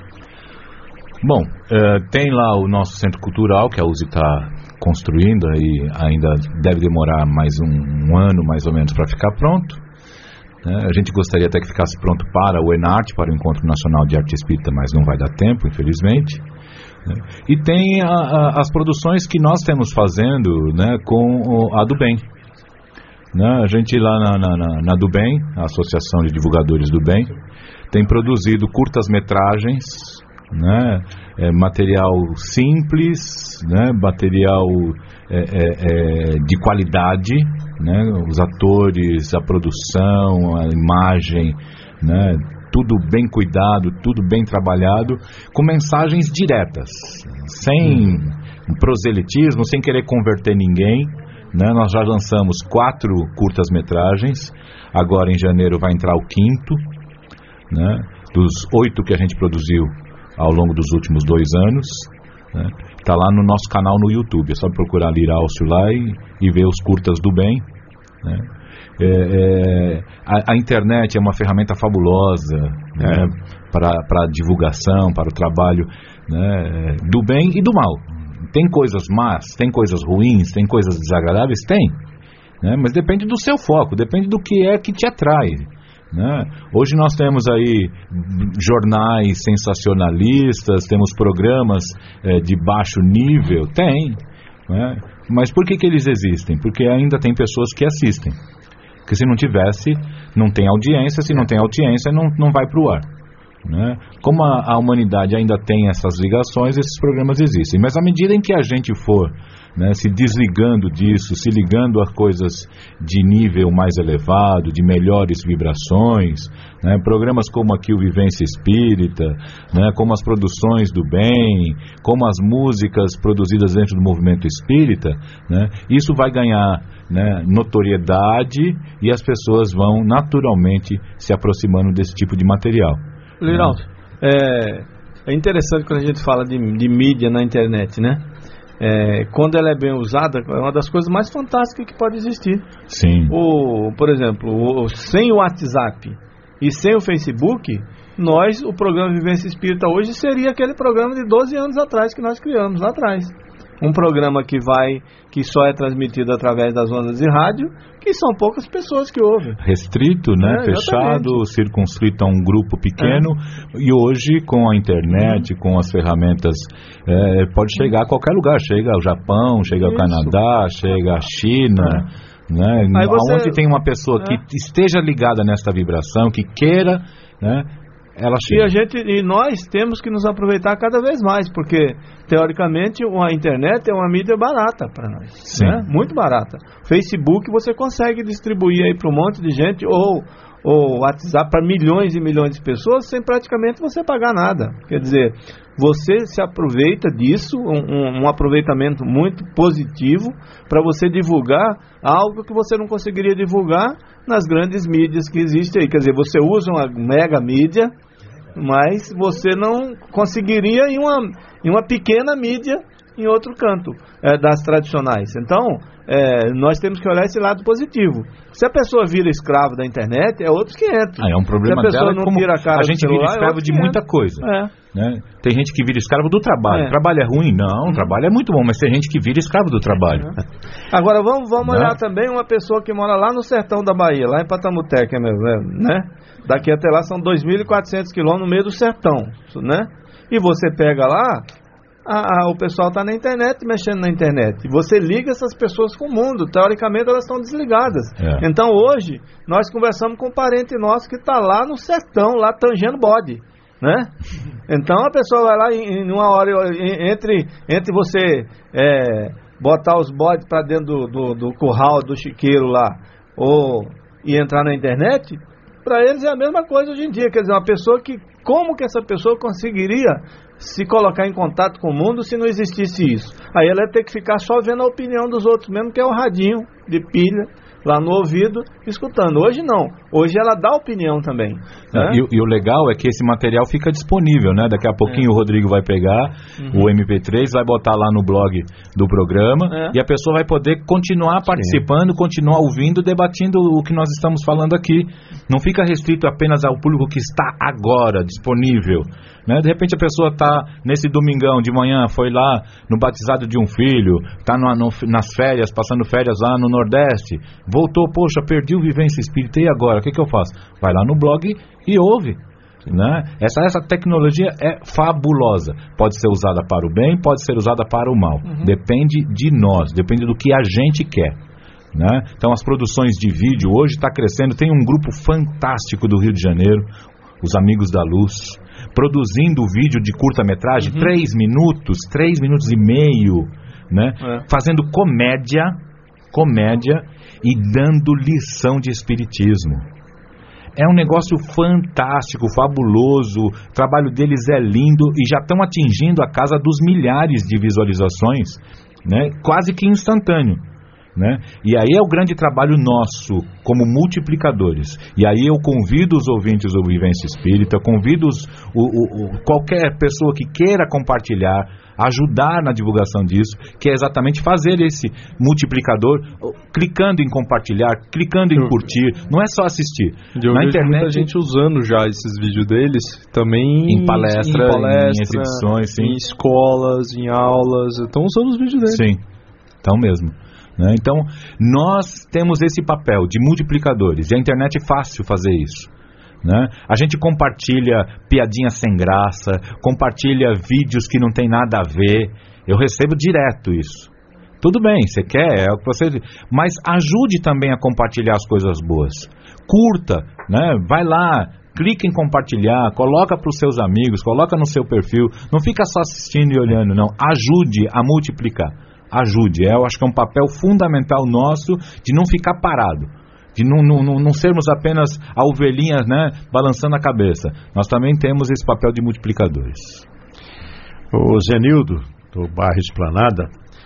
Bom, uh, tem lá o nosso centro cultural que a U S E está construindo e ainda deve demorar mais um, um ano mais ou menos para ficar pronto. Né? A gente gostaria até que ficasse pronto para o Enarte, para o Encontro Nacional de Arte Espírita, mas não vai dar tempo, infelizmente. Né? E tem a, a, as produções que nós temos fazendo, né, com o, a do Bem. Né? A gente lá na, na, na, na do Bem, a Associação de Divulgadores do Bem, tem produzido curtas-metragens, né, é, material simples, né, material é, é, é, de qualidade, né, os atores, a produção, a imagem, né, tudo bem cuidado, tudo bem trabalhado, com mensagens diretas, sem proselitismo, sem querer converter ninguém. Né, nós já lançamos quatro curtas-metragens, agora em janeiro vai entrar o quinto, né, dos oito que a gente produziu ao longo dos últimos dois anos, né? Tá lá no nosso canal no YouTube, é só procurar Liraucio lá e, e ver os curtas do bem, né? É, é, a, a internet é uma ferramenta fabulosa, né? Para divulgação, para o trabalho, né? Do bem e do mal. Tem coisas más, tem coisas ruins, tem coisas desagradáveis? Tem. né? Mas depende do seu foco, depende do que é que te atrai, né? Hoje nós temos aí jornais sensacionalistas, temos programas é, de baixo nível, tem, né? Mas por que que eles existem? Porque ainda tem pessoas que assistem, porque se não tivesse, não tem audiência, se não tem audiência, não, não vai para o ar, né? Como a, a humanidade ainda tem essas ligações, esses programas existem, mas à medida em que a gente for, né, se desligando disso, se ligando a coisas de nível mais elevado, de melhores vibrações, né, programas como aqui o Vivência Espírita, né, como as produções do bem, como as músicas produzidas dentro do movimento espírita, né, isso vai ganhar, né, notoriedade e as pessoas vão naturalmente se aproximando desse tipo de material.
Liraldo, é, é interessante quando a gente fala de, de mídia na internet, né? É, quando ela é bem usada, é uma das coisas mais fantásticas que pode existir.
Sim.
O, por exemplo, o, sem o WhatsApp e sem o Facebook, nós, o programa Vivência Espírita hoje seria aquele programa de doze anos atrás que nós criamos lá atrás. Um programa que vai, que só é transmitido através das ondas de rádio, que são poucas pessoas que ouvem.
Restrito, né? É, fechado, circunscrito a um grupo pequeno. É. E hoje, com a internet, com as ferramentas, é, pode chegar a qualquer lugar. Chega ao Japão, chega ao Isso. Canadá, chega à China. É. Né? Você... Onde tem uma pessoa é. que esteja ligada nessa vibração, que queira, né? Ela chega.
E a gente, e nós temos que nos aproveitar cada vez mais, porque teoricamente a internet é uma mídia barata para nós, né? Muito barata. Facebook você consegue distribuir aí para um monte de gente, ou o WhatsApp para milhões e milhões de pessoas sem praticamente você pagar nada. Quer dizer, você se aproveita disso, um, um aproveitamento muito positivo para você divulgar algo que você não conseguiria divulgar nas grandes mídias que existem aí. Quer dizer, você usa uma mega mídia, mas você não conseguiria em uma, em uma pequena mídia em outro canto é, das tradicionais. Então, é, nós temos que olhar esse lado positivo. Se a pessoa vira escravo da internet, é outros quinhentos.
Ah, é um problema
Se a pessoa
dela,
não
como
tira a cara
a gente
celular,
vira escravo
é
de muita coisa.
É.
Né? Tem gente que vira escravo do trabalho.
É.
Trabalho é ruim? Não, uhum. Trabalho é muito bom, mas tem gente que vira escravo do trabalho.
É. Agora vamos, vamos olhar também uma pessoa que mora lá no sertão da Bahia, lá em Patamuteca mesmo, né? Daqui até lá são dois mil e quatrocentos quilômetros no meio do sertão, né? E você pega lá, a, a, o pessoal está na internet, mexendo na internet. E você liga essas pessoas com o mundo. Teoricamente elas estão desligadas. É. Então hoje nós conversamos com um parente nosso que está lá no sertão, lá tangendo bode, né? Então a pessoa vai lá em, em uma hora, entre, entre você é, botar os bodes para dentro do, do, do curral, do chiqueiro lá, ou e entrar na internet, para eles é a mesma coisa hoje em dia. Quer dizer, uma pessoa que, como que essa pessoa conseguiria se colocar em contato com o mundo se não existisse isso? Aí ela ia ter que ficar só vendo a opinião dos outros mesmo, que é o radinho de pilha lá no ouvido, escutando. Hoje não, hoje ela dá opinião também, né?
e, e o legal é que esse material fica disponível, né? Daqui a pouquinho é. o Rodrigo vai pegar uhum. o M P três, vai botar lá no blog do programa, é. e a pessoa vai poder continuar participando, Sim. continuar ouvindo, debatendo o que nós estamos falando aqui. Não fica restrito apenas ao público que está agora disponível, né? De repente a pessoa está nesse domingão de manhã, foi lá no batizado de um filho, está nas férias, passando férias lá no Nordeste, voltou, poxa, perdi o Vivência Espírita, e agora? O que, que eu faço? Vai lá no blog e ouve, né? Essa, essa tecnologia é fabulosa. Pode ser usada para o bem, pode ser usada para o mal. Uhum. Depende de nós, depende do que a gente quer, né? Então as produções de vídeo hoje está crescendo. Tem um grupo fantástico do Rio de Janeiro, os Amigos da Luz, produzindo vídeo de curta-metragem, uhum. três minutos, três minutos e meio, né? É. Fazendo comédia, comédia e dando lição de espiritismo. É um negócio fantástico, fabuloso. O trabalho deles é lindo e já estão atingindo a casa dos milhares de visualizações, né? Quase que instantâneo, né? E aí é o grande trabalho nosso como multiplicadores. E aí eu convido os ouvintes do Vivência Espírita, convido os, o, o, o, qualquer pessoa que queira compartilhar, ajudar na divulgação disso, que é exatamente fazer esse multiplicador, clicando em compartilhar, clicando em curtir. Não é só assistir.
Eu na internet, muita gente usando já esses vídeos deles também
em palestra,
em, palestra,
em exibições, sim.
em escolas, em aulas. Estão usando os vídeos deles.
Sim, estão mesmo. Né? Então, nós temos esse papel de multiplicadores, e a internet é fácil fazer isso. Né? A gente compartilha piadinhas sem graça, compartilha vídeos que não tem nada a ver. Eu recebo direto isso. Tudo bem, você quer, é o que você... mas ajude também a compartilhar as coisas boas. Curta, né? Vai lá, clica em compartilhar, coloca para os seus amigos, coloca no seu perfil. Não fica só assistindo e olhando, não. Ajude a multiplicar. Ajude. Eu acho que é um papel fundamental nosso de não ficar parado. De não, não, não sermos apenas a ovelhinha, né, balançando a cabeça. Nós também temos esse papel de multiplicadores.
O Zenildo, do bairro Esplanada,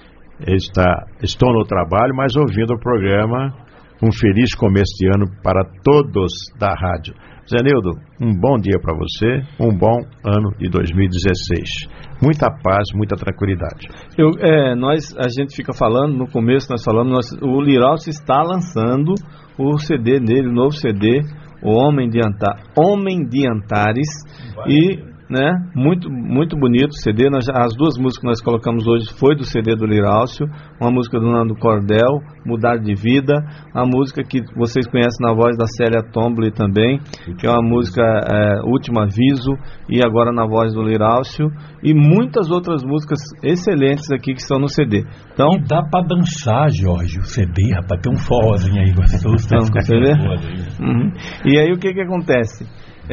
está, estou no trabalho, mas ouvindo o programa. Um feliz começo de ano para todos da rádio. Zenildo, um bom dia para você, um bom ano de dois mil e dezesseis. Muita paz, muita tranquilidade.
Eu, é, nós, a gente fica falando, no começo nós falamos, nós, o Liraucio está lançando o C D dele, o novo C D, o Homem de, Anta, Homem de Antares, e... né? Muito, muito bonito o C D. Nós, as duas músicas que nós colocamos hoje foi do C D do Liraucio. Uma música do Nando Cordel, Mudar de Vida. Uma música que vocês conhecem na voz da Célia Tomboli também, que é uma música é, Último Aviso, e agora na voz do Liraucio. E muitas outras músicas excelentes aqui que estão no C D. Então,
e dá pra dançar, Jorge, o C D, rapaz. Tem um forrozinho aí gostoso. Tá
você vê? Uhum. E aí o que que acontece?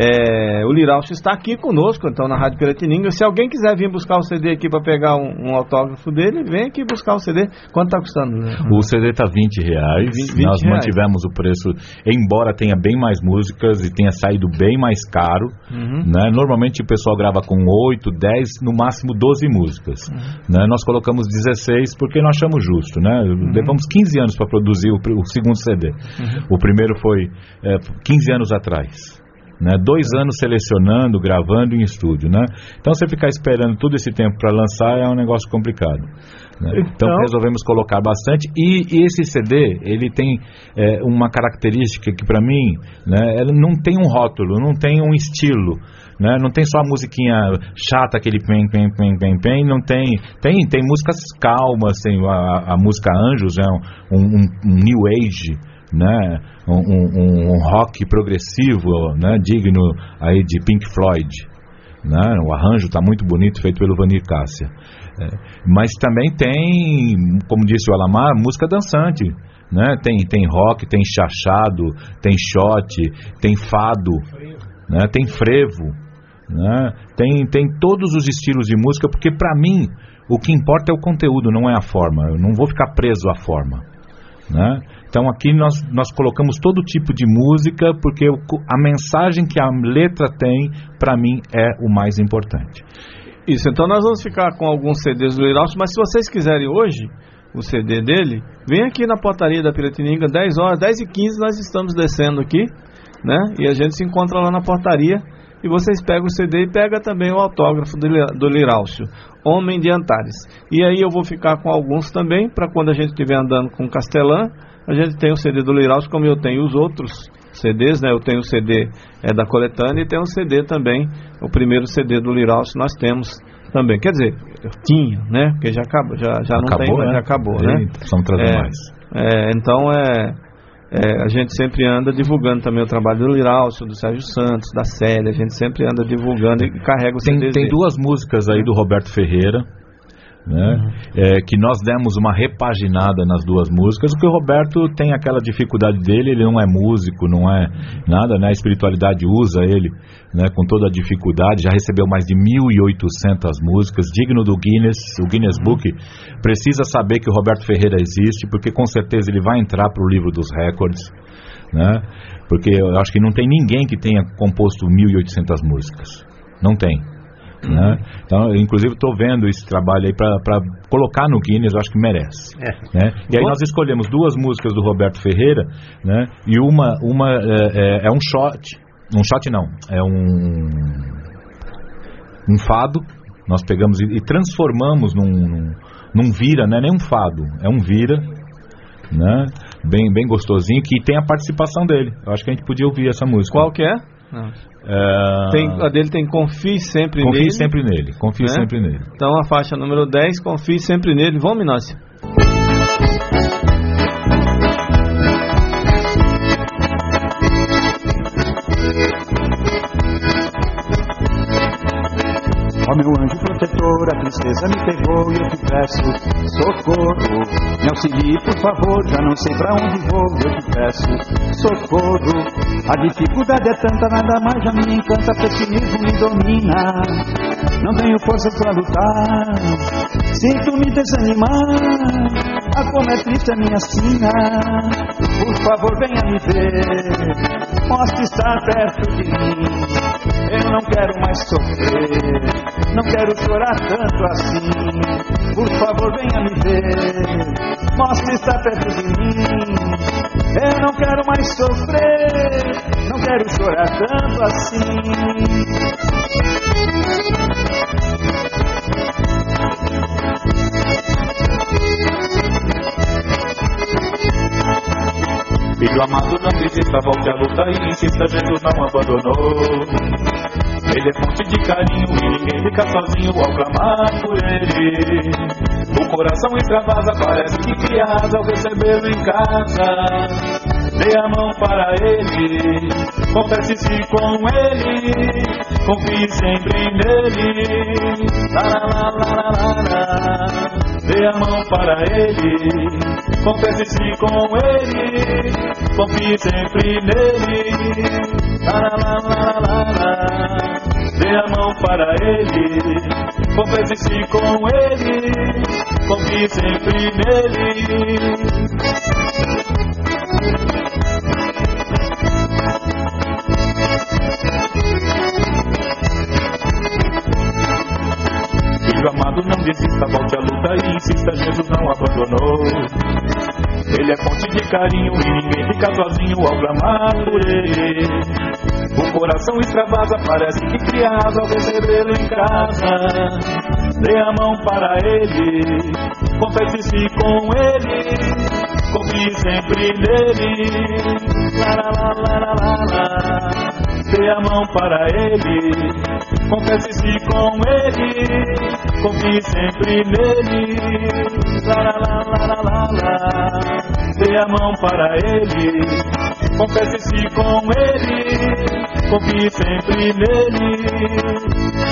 É, o Liraucio está aqui conosco, então, na Rádio Piratininga. Se alguém quiser vir buscar o C D aqui para pegar um, um autógrafo dele, vem aqui buscar o C D. Quanto está custando? Né?
O C D está vinte reais. vinte, vinte Nós reais. Mantivemos o preço, embora tenha bem mais músicas e tenha saído bem mais caro. Uhum. Né? Normalmente o pessoal grava com oito, dez, no máximo doze músicas. Uhum. Né? Nós colocamos dezesseis porque nós achamos justo. Né? Uhum. Levamos quinze anos para produzir o, o segundo C D. Uhum. O primeiro foi é, quinze anos atrás. Né, dois anos selecionando, gravando em estúdio, né? Então você ficar esperando todo esse tempo para lançar é um negócio complicado, né? Então, então resolvemos colocar bastante. E, e esse C D, ele tem é, uma característica que para mim, né, ele não tem um rótulo, não tem um estilo, né? Não tem só a musiquinha chata, aquele pem, pem, pem, pem, pem. Não tem, tem, tem músicas calmas, tem a, a música Anjos, é um, um, um New Age, né? Um, um, um rock progressivo, né? Digno aí de Pink Floyd, né? O arranjo está muito bonito, feito pelo Vanir Cássia, é, mas também tem, como disse o Alamar, música dançante, né? Tem, tem rock, tem chachado, tem shot, tem fado, né? Tem frevo, né? tem, tem todos os estilos de música, porque para mim o que importa é o conteúdo, não é a forma. Eu não vou ficar preso à forma, né? Então aqui nós, nós colocamos todo tipo de música, porque eu, a mensagem que a letra tem, para mim, é o mais importante.
Isso, então nós vamos ficar com alguns C Ds do Liraucio, mas se vocês quiserem hoje o C D dele, vem aqui na portaria da Piratininga, dez horas, dez e quinze nós estamos descendo aqui, né? E a gente se encontra lá na portaria, e vocês pegam o C D e pegam também o autógrafo do, do Liraucio, Homem de Antares. E aí eu vou ficar com alguns também, para quando a gente estiver andando com Castelã, a gente tem o C D do Liraucio, como eu tenho os outros C Ds, né? Eu tenho o C D é, da coletânea e tenho o C D também, o primeiro C D do Liraucio nós temos também. Quer dizer, eu tinha, né? Porque já acabou, já, já não
acabou,
tem, mas
né?
já acabou, Eita, né?
Precisamos trazer
é,
mais.
É, então, é, é, a gente sempre anda divulgando também o trabalho do Liraucio, do Sérgio Santos, da Célia, a gente sempre anda divulgando e carrega o C D.
Tem, tem duas músicas aí do Roberto Ferreira, né? Uhum. É, que nós demos uma repaginada nas duas músicas, porque o Roberto tem aquela dificuldade dele, ele não é músico, não é nada, né? A espiritualidade usa ele, né? Com toda a dificuldade, já recebeu mais de mil e oitocentas músicas, digno do Guinness. O Guinness uhum. Book precisa saber que o Roberto Ferreira existe, porque com certeza ele vai entrar para o livro dos recordes, né? Porque eu acho que não tem ninguém que tenha composto mil e oitocentas músicas, não tem. Né? Então, inclusive estou vendo esse trabalho aí para colocar no Guinness, eu acho que merece, é. Né? E aí nós escolhemos duas músicas do Roberto Ferreira, né? E uma, uma é, é, é um shot, um shot não, é um um fado. Nós pegamos e, e transformamos num, num, num vira, não é nem um fado, é um vira, né? Bem, bem gostosinho, que tem a participação dele. Eu acho que a gente podia ouvir essa música.
Qual que é? Não.
É...
Tem, a dele tem Confie Sempre
confie
Nele.
Sempre nele. Confie sempre nele.
Então a faixa número dez, Confie Sempre Nele. Vamos, Minácia.
meu anjo protetor, a tristeza me pegou e eu te peço socorro. Me auxilie, por favor, já não sei pra onde vou, eu te peço socorro. A dificuldade é tanta, nada mais já me encanta, pessimismo me domina. Não tenho força pra lutar, sinto-me desanimar. A como é triste a minha sina. Por favor, venha me ver, mostre estar perto de mim. Eu não quero mais sofrer, não quero chorar tanto assim. Por favor, venha me ver, mostre estar perto de mim. Eu não quero mais sofrer, não quero chorar tanto assim.
Filho amado, não desista, volte à luta e insista, Jesus não abandonou. Ele é fonte de carinho e ninguém fica sozinho ao clamar por ele. O coração extravasa, parece que criado ao recebê-lo em casa. Dê a mão para ele, confesse-se com ele, confie sempre nele. La, la, la, la, la, la. Dê a mão para ele, confesse-se com ele, confie sempre nele. La, la, la, la, la, la. Dê a mão para ele, confesse-se com ele, confie sempre nele. Filho amado, não desista, volte à luta e insista, Jesus não abandonou. Ele é fonte de carinho e ninguém fica sozinho ao clamar por ele. O coração extravasa, parece que criado ao recebê-lo em casa. Dê a mão para ele, confesse-se com ele, confie sempre nele. La, la, la, la, la, la, la. Dê a mão para ele, confesse-se com ele, confie sempre nele. La, la, la, la, la, la, la. Dê a mão para ele, confesse-se com ele, confie sempre nele.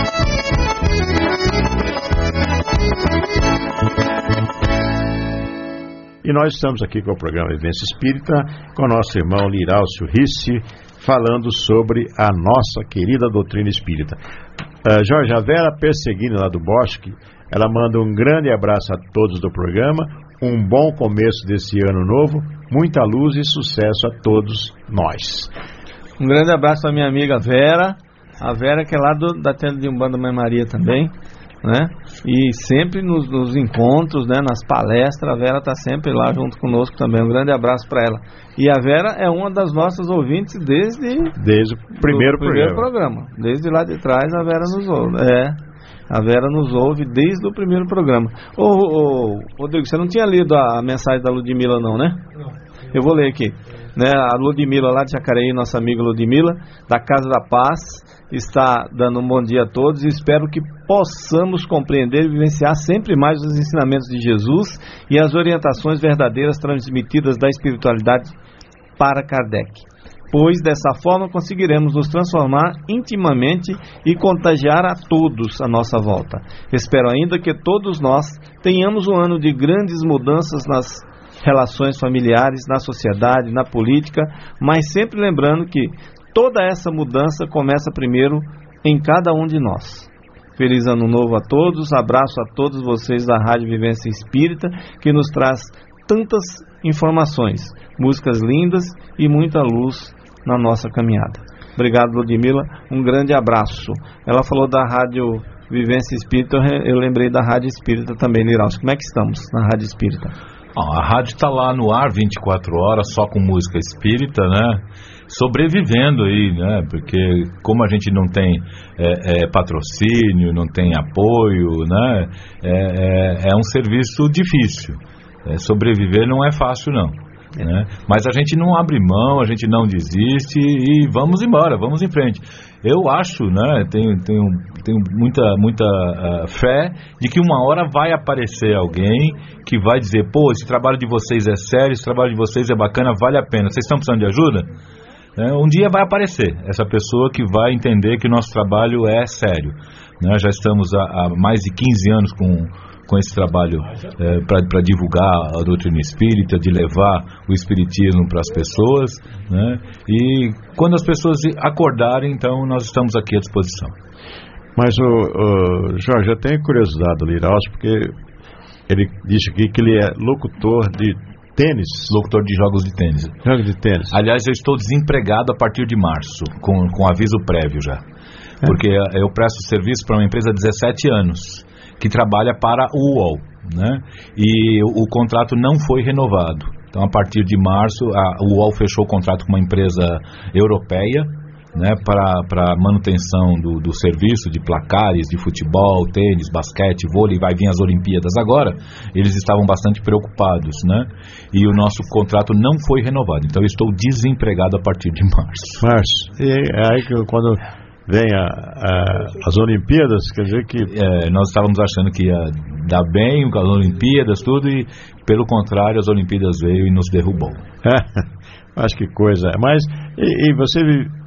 E nós estamos aqui com o programa Vivência Espírita, com o nosso irmão Liraucio Ricci, falando sobre a nossa querida doutrina espírita. Uh, Jorge, a Vera Perseguini, lá do Bosque, ela manda um grande abraço a todos do programa, um bom começo desse ano novo, muita luz e sucesso a todos nós.
Um grande abraço à minha amiga Vera, a Vera que é lá do, da tenda de Umbanda Mãe Maria também, né? E sempre nos, nos encontros, né, nas palestras, a Vera está sempre lá junto conosco também. Um grande abraço para ela. E a Vera é uma das nossas ouvintes desde,
desde o primeiro,
do primeiro programa. programa. Desde lá de trás a Vera nos ouve. É, a Vera nos ouve desde o primeiro programa. Ô, ô, Rodrigo, você não tinha lido a mensagem da Ludmila não, né? Não. Eu vou ler aqui. Né, a Ludmila lá de Jacareí, nossa amiga Ludmila, da Casa da Paz, está dando um bom dia a todos e espero que possamos compreender e vivenciar sempre mais os ensinamentos de Jesus e as orientações verdadeiras transmitidas da espiritualidade para Kardec, pois dessa forma conseguiremos nos transformar intimamente e contagiar a todos à nossa volta. Espero ainda que todos nós tenhamos um ano de grandes mudanças nas relações familiares, na sociedade, na política, mas sempre lembrando que toda essa mudança começa primeiro em cada um de nós. Feliz ano novo a todos, abraço a todos vocês da Rádio Vivência Espírita, que nos traz tantas informações, músicas lindas e muita luz na nossa caminhada. Obrigado, Ludmila, um grande abraço. Ela falou da Rádio Vivência Espírita, eu lembrei da Rádio Espírita também, Liraucio. Como é que estamos na Rádio Espírita?
A rádio está lá no ar vinte e quatro horas, só com música espírita, né? Sobrevivendo aí, né? Porque como a gente não tem é, é, patrocínio, não tem apoio, né? É, é, é um serviço difícil. É, sobreviver não é fácil, não. Né? Mas a gente não abre mão, a gente não desiste e vamos embora, vamos em frente. Eu acho, né, tenho, tenho, tenho muita, muita uh, fé de que uma hora vai aparecer alguém que vai dizer, pô, esse trabalho de vocês é sério, esse trabalho de vocês é bacana, vale a pena, vocês estão precisando de ajuda? É, um dia vai aparecer essa pessoa que vai entender que o nosso trabalho é sério. né? Já estamos há, há mais de quinze anos com, com esse trabalho é, para divulgar a doutrina espírita, de levar o espiritismo para as pessoas, né? E quando as pessoas acordarem, então nós estamos aqui à disposição.
Mas, o, o Jorge, eu tenho curiosidade do Liraus, porque ele disse aqui que ele é locutor de tênis.
Locutor de jogos de tênis.
Jogos de tênis.
Aliás, eu estou desempregado a partir de março, com, com aviso prévio já. É. Porque eu presto serviço para uma empresa há dezessete anos, que trabalha para o U O L, né? E o, o contrato não foi renovado. Então, a partir de março, a, o U O L fechou o contrato com uma empresa europeia, né, para manutenção do, do serviço de placares, de futebol, tênis, basquete, vôlei. Vai vir as Olimpíadas agora. Eles estavam bastante preocupados, né? E o nosso contrato não foi renovado. Então eu estou desempregado a partir de março.
Março. E aí que quando vem a, a, as Olimpíadas, quer dizer que...
É, nós estávamos achando que ia dar bem com as Olimpíadas, tudo, e pelo contrário, as Olimpíadas veio e nos derrubou.
Acho que coisa. Mas, e, e você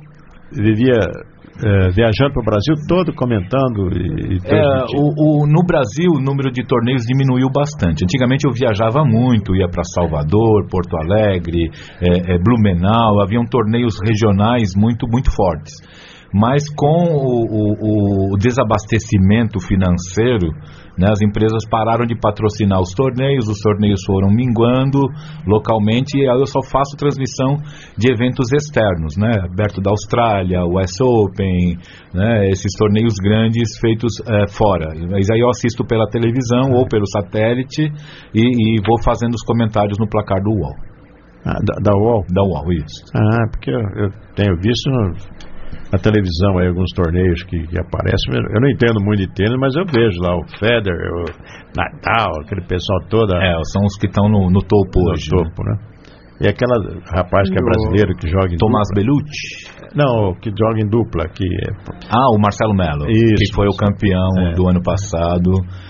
vivia é, viajando para o Brasil todo, comentando e, e
é, o, o, no Brasil o número de torneios diminuiu bastante. Antigamente eu viajava muito, ia para Salvador, Porto Alegre, é, é, Blumenau. Haviam torneios regionais muito, muito fortes. Mas com o, o, o desabastecimento financeiro, né, as empresas pararam de patrocinar os torneios, os torneios foram minguando localmente, e aí eu só faço transmissão de eventos externos, né, Aberto da Austrália, o U S Open, né, esses torneios grandes feitos é, fora. Mas aí eu assisto pela televisão ou pelo satélite e, e vou fazendo os comentários no placar do U O L.
Ah, da, da U O L?
Da U O L, isso.
Ah, porque eu, eu tenho visto... No... na televisão aí alguns torneios que, que aparecem. Eu não entendo muito de tênis, mas eu vejo lá o Federer, o Nadal, aquele pessoal todo.
É, são os que estão no, no topo
no
hoje.
Topo, né? E aquele rapaz que é brasileiro, que joga em
Tomás
dupla.
Bellucci?
Não, que joga em dupla. Que é...
Ah, o Marcelo Melo,
Isso,
que foi o campeão é. do ano passado.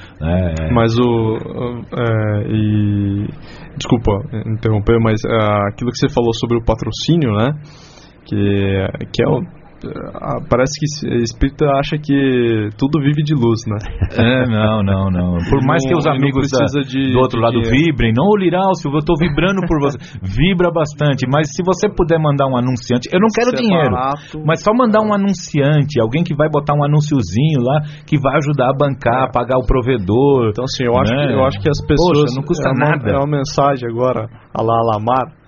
É.
Mas o... É, e, desculpa interromper, mas é, aquilo que você falou sobre o patrocínio, né? Que, que é o... Parece que espírita acha que tudo vive de luz, né?
É, não, não, não. Por mais
não,
que os amigos da,
de,
do outro
de
lado
que...
vibrem, não, Liralcio, eu estou vibrando por você. Vibra bastante, mas se você puder mandar um anunciante, eu não quero
Separato.
dinheiro, mas só mandar um anunciante, alguém que vai botar um anunciozinho lá, que vai ajudar a bancar, é. pagar o provedor.
Então, assim, eu acho,
né?
que, eu acho que as pessoas...
Poxa, não custa
é uma,
nada.
É uma mensagem agora, a lá Alamar,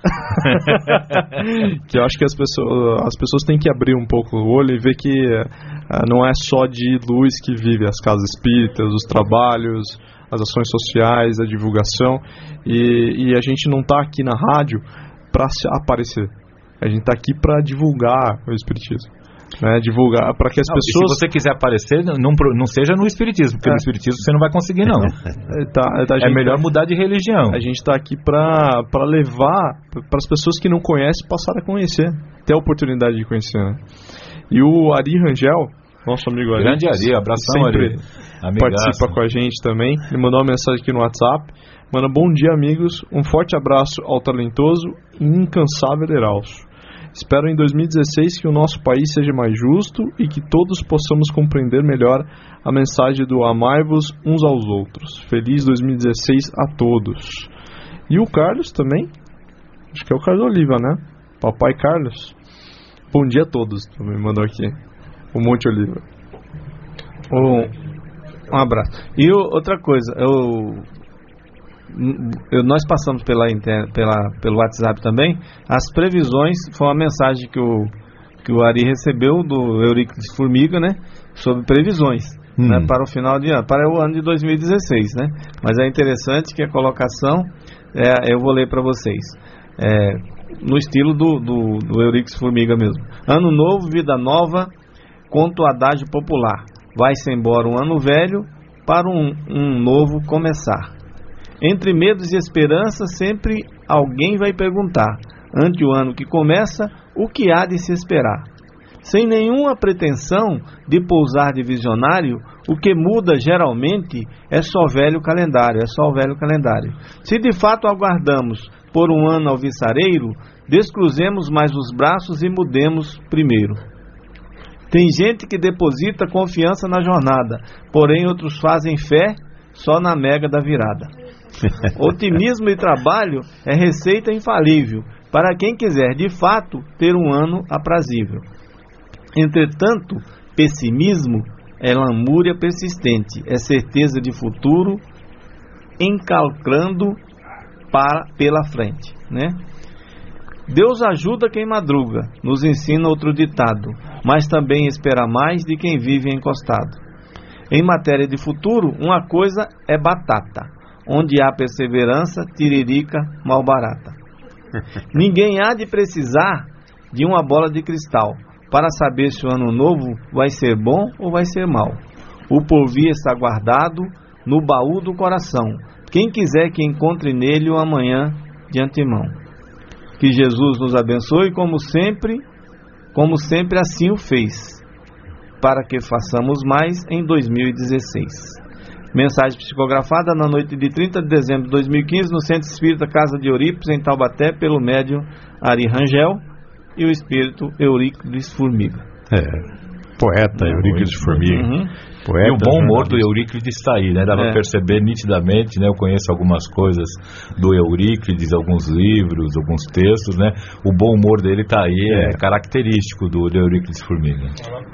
que eu acho que as pessoas, as pessoas têm que abrir um pouco o olho e ver que uh, não é só de luz que vive as casas espíritas, os trabalhos, as ações sociais, a divulgação, e, e a gente não está aqui na rádio para aparecer, a gente está aqui para divulgar o espiritismo, né? Divulgar para que as
não,
pessoas...
Se você quiser aparecer, não, não seja no espiritismo, porque é. no espiritismo você não vai conseguir, não.
tá, tá,
é melhor mudar de religião.
A gente está aqui para levar para as pessoas que não conhecem passar a conhecer, ter a oportunidade de conhecer, né? E o Ari Rangel, nosso amigo Ari,
grande Ari, abração,
Ari, participa com a gente também. Ele mandou uma mensagem aqui no WhatsApp. Manda: bom dia, amigos, um forte abraço ao talentoso e incansável Liralcio. Espero em dois mil e dezesseis que o nosso país seja mais justo e que todos possamos compreender melhor a mensagem do amai-vos uns aos outros. Feliz dois mil e dezesseis a todos. E o Carlos também, acho que é o Carlos Oliva, né? Papai Carlos. Bom dia a todos, também mandou aqui. O Monte Oliva.
Um, um abraço. E o, outra coisa, eu... Eu, nós passamos pela, pela, pelo WhatsApp também as previsões. Foi uma mensagem que o, que o Ari recebeu do Euríclides Formiga, né, sobre previsões, hum. né, para o final de ano, para o ano de dois mil e dezesseis, né? Mas é interessante que a colocação, é, eu vou ler para vocês, é, no estilo do, do, do Euríclides Formiga mesmo. Ano novo, vida nova, conta o adágio popular: vai-se embora um ano velho para um, um novo começar. Entre medos e esperanças, sempre alguém vai perguntar, ante o ano que começa, o que há de se esperar. Sem nenhuma pretensão de pousar de visionário, o que muda geralmente é só velho calendário, é só o velho calendário. Se de fato aguardamos por um ano alvissareiro, descruzemos mais os braços e mudemos primeiro. Tem gente que deposita confiança na jornada, porém outros fazem fé só na mega da virada. Otimismo e trabalho é receita infalível para quem quiser de fato ter um ano aprazível. Entretanto, pessimismo é lamúria persistente, é certeza de futuro encalcando para, pela frente, né? Deus ajuda quem madruga, nos ensina outro ditado, mas também espera mais de quem vive encostado. Em matéria de futuro, uma coisa é batata, onde há perseverança, tiririca, mal barata. Ninguém há de precisar de uma bola de cristal para saber se o ano novo vai ser bom ou vai ser mal. O porvir está guardado no baú do coração. Quem quiser que encontre nele o amanhã de antemão. Que Jesus nos abençoe, como sempre, como sempre assim o fez, para que façamos mais em dois mil e dezesseis. Mensagem psicografada na noite de trinta de dezembro de dois mil e quinze, no Centro Espírita Casa de Eurípides, em Taubaté, pelo médium Ari Rangel e o espírito Euríclides Formiga.
É, poeta Euríclides Formiga.
Uhum.
Poeta, e o bom humor do Euríclides está aí, né? Dá para é. perceber nitidamente, né? Eu conheço algumas coisas do Euríclides, alguns livros, alguns textos, né? O bom humor dele está aí, é, é característico do, do Euríclides Formiga.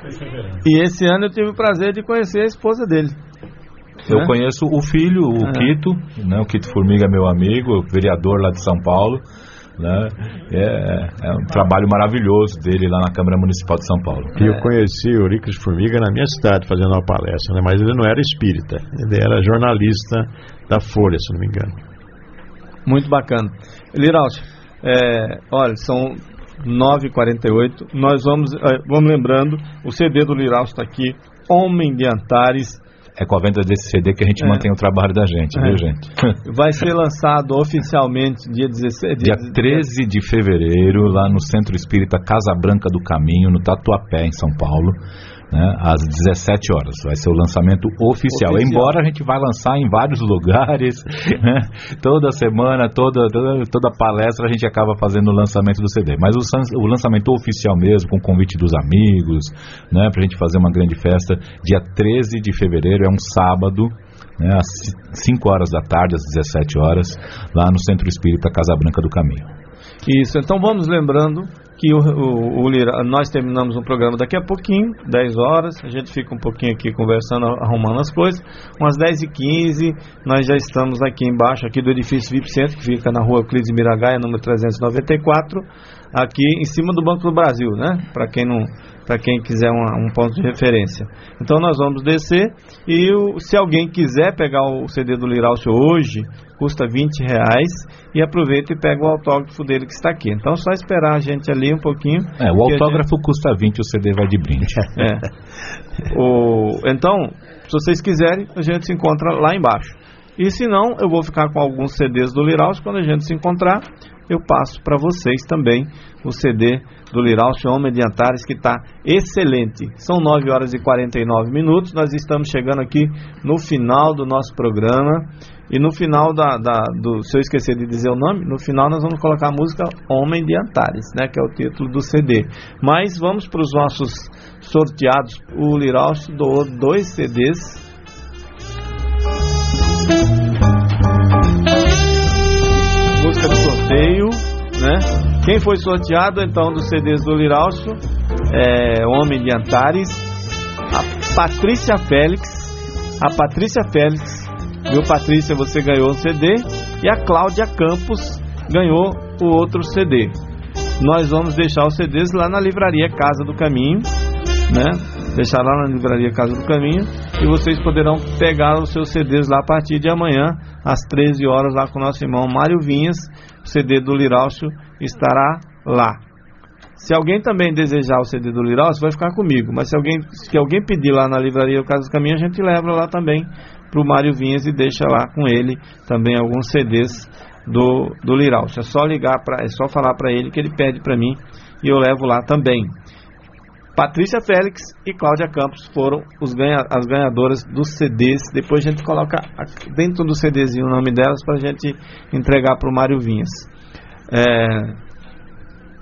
E esse ano eu tive o prazer de conhecer a esposa dele.
Eu né? conheço o filho, o é. Quito, né? O Quito Formiga é meu amigo, vereador lá de São Paulo. Né? É, é um trabalho maravilhoso dele lá na Câmara Municipal de São Paulo.
E eu conheci o Euríclides Formiga na minha cidade fazendo uma palestra, né? Mas ele não era espírita, ele era jornalista da Folha, se não me engano.
Muito bacana. Liraucio, é, olha, são nove e quarenta e oito, nós vamos, vamos lembrando, o C D do Liraucio está aqui, Homem de Antares.
É com a venda desse C D que a gente é. mantém o trabalho da gente, é. viu, gente?
Vai ser lançado oficialmente dia dezesseis...
Dia treze de fevereiro, lá no Centro Espírita Casa Branca do Caminho, no Tatuapé, em São Paulo, né, às dezessete horas. Vai ser o lançamento oficial. oficial. Embora a gente vai lançar em vários lugares, né, toda semana, toda, toda, toda palestra a gente acaba fazendo o lançamento do C D. Mas o, o lançamento oficial mesmo, com o convite dos amigos, né, pra gente fazer uma grande festa, dia treze de fevereiro, é um sábado, né, às cinco horas da tarde, às dezessete horas, lá no Centro Espírita Casa Branca do Caminho.
Isso, então vamos lembrando que o, o, o, nós terminamos um programa daqui a pouquinho, dez horas, a gente fica um pouquinho aqui conversando, arrumando as coisas, umas dez e quinze, nós já estamos aqui embaixo, aqui do edifício V I P Centro, que fica na rua Euclides Miragaia, número trezentos e noventa e quatro, aqui em cima do Banco do Brasil, né? Para quem não, para quem quiser uma, um ponto de referência. Então nós vamos descer e o, se alguém quiser pegar o C D do Liraucio hoje, custa vinte reais e aproveita e pega o autógrafo dele que está aqui. Então é só esperar a gente ali um pouquinho.
É, o autógrafo gente... custa vinte, o C D vai de brinde.
É. O, então, se vocês quiserem, a gente se encontra lá embaixo. E se não, eu vou ficar com alguns C Ds do Liraucio. Quando a gente se encontrar, eu passo para vocês também o C D do Liraucio, Homem de Antares, que está excelente. São nove horas e quarenta e nove minutos. Nós estamos chegando aqui no final do nosso programa. E no final da, da, do, se eu esquecer de dizer o nome, no final nós vamos colocar a música Homem de Antares, né, que é o título do C D. Mas vamos para os nossos sorteados. O Liraucio doou dois C Ds. Música de sorteio, né? Quem foi sorteado então dos C Ds do Liraucio é Homem de Antares, a Patrícia Félix, a Patrícia Félix. Viu, Patrícia, você ganhou um C D e a Cláudia Campos ganhou o outro C D. Nós vamos deixar os C Ds lá na livraria Casa do Caminho, né? Deixar lá na livraria Casa do Caminho e vocês poderão pegar os seus C Ds lá a partir de amanhã, às treze horas, lá com o nosso irmão Mário Vinhas. O C D do Liraucio estará lá. Se alguém também desejar o C D do Liraucio, vai ficar comigo. Mas se alguém, se alguém pedir lá na livraria Casa do Caminho, a gente leva lá também para o Mário Vinhas e deixa lá com ele também alguns C Ds do, do Liraucio. É só ligar, pra, é só falar para ele que ele pede para mim e eu levo lá também. Patrícia Félix e Cláudia Campos foram os ganha, as ganhadoras dos C Ds. Depois a gente coloca dentro do CDzinho o nome delas para a gente entregar para o Mário Vinhas. É,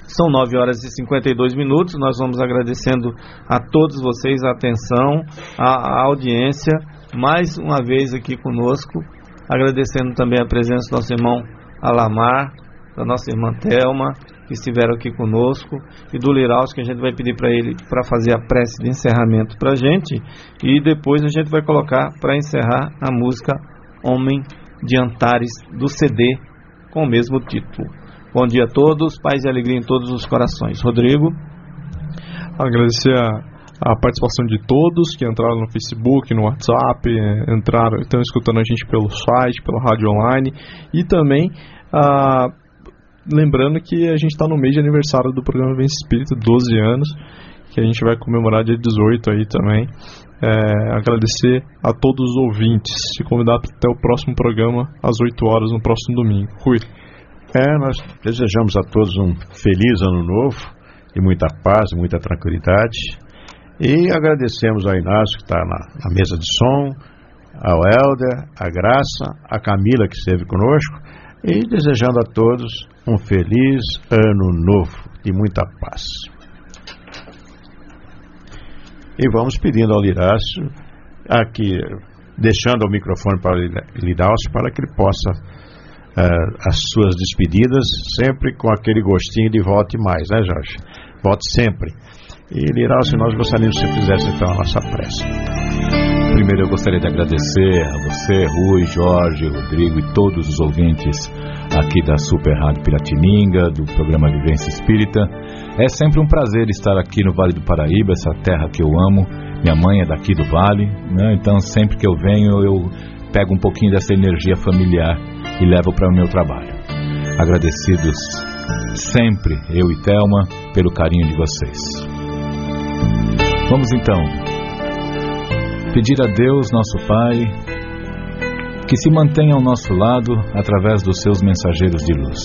São nove horas e cinquenta e dois minutos. Nós vamos agradecendo a todos vocês a atenção, a, a audiência, mais uma vez aqui conosco, agradecendo também a presença do nosso irmão Alamar, da nossa irmã Thelma, que estiveram aqui conosco, e do Liraus, que a gente vai pedir para ele para fazer a prece de encerramento para a gente, e depois a gente vai colocar para encerrar a música Homem de Antares, do C D com o mesmo título. Bom dia a todos, paz e alegria em todos os corações. Rodrigo.
Agradecer a, a participação de todos que entraram no Facebook, no WhatsApp, entraram, estão escutando a gente pelo site, pela rádio online, e também a lembrando que a gente está no mês de aniversário do programa Vivência Espírita, doze anos, que a gente vai comemorar dia dezoito aí também. É, agradecer a todos os ouvintes e convidar até o próximo programa às oito horas no próximo domingo. Rui.
É, nós desejamos a todos um feliz ano novo e muita paz, muita tranquilidade, e agradecemos ao Inácio que está na, na mesa de som, ao Helder, a Graça, a Camila que esteve conosco, e desejando a todos um feliz ano novo e muita paz. E vamos pedindo ao Lirácio, aqui, deixando o microfone para o Lirácio, para que ele possa uh, as suas despedidas, sempre com aquele gostinho de volte mais, né, Jorge? Volte sempre. E Lirácio, nós gostaríamos que você fizesse então a nossa prece.
Primeiro eu gostaria de agradecer a você, Rui, Jorge, Rodrigo e todos os ouvintes aqui da Super Rádio Piratininga, do programa Vivência Espírita. É sempre um prazer estar aqui no Vale do Paraíba, essa terra que eu amo. Minha mãe é daqui do Vale, né? Então sempre que eu venho eu pego um pouquinho dessa energia familiar e levo para o meu trabalho. Agradecidos sempre, eu e Thelma, pelo carinho de vocês. Vamos então pedir a Deus, nosso Pai, que se mantenha ao nosso lado através dos seus mensageiros de luz.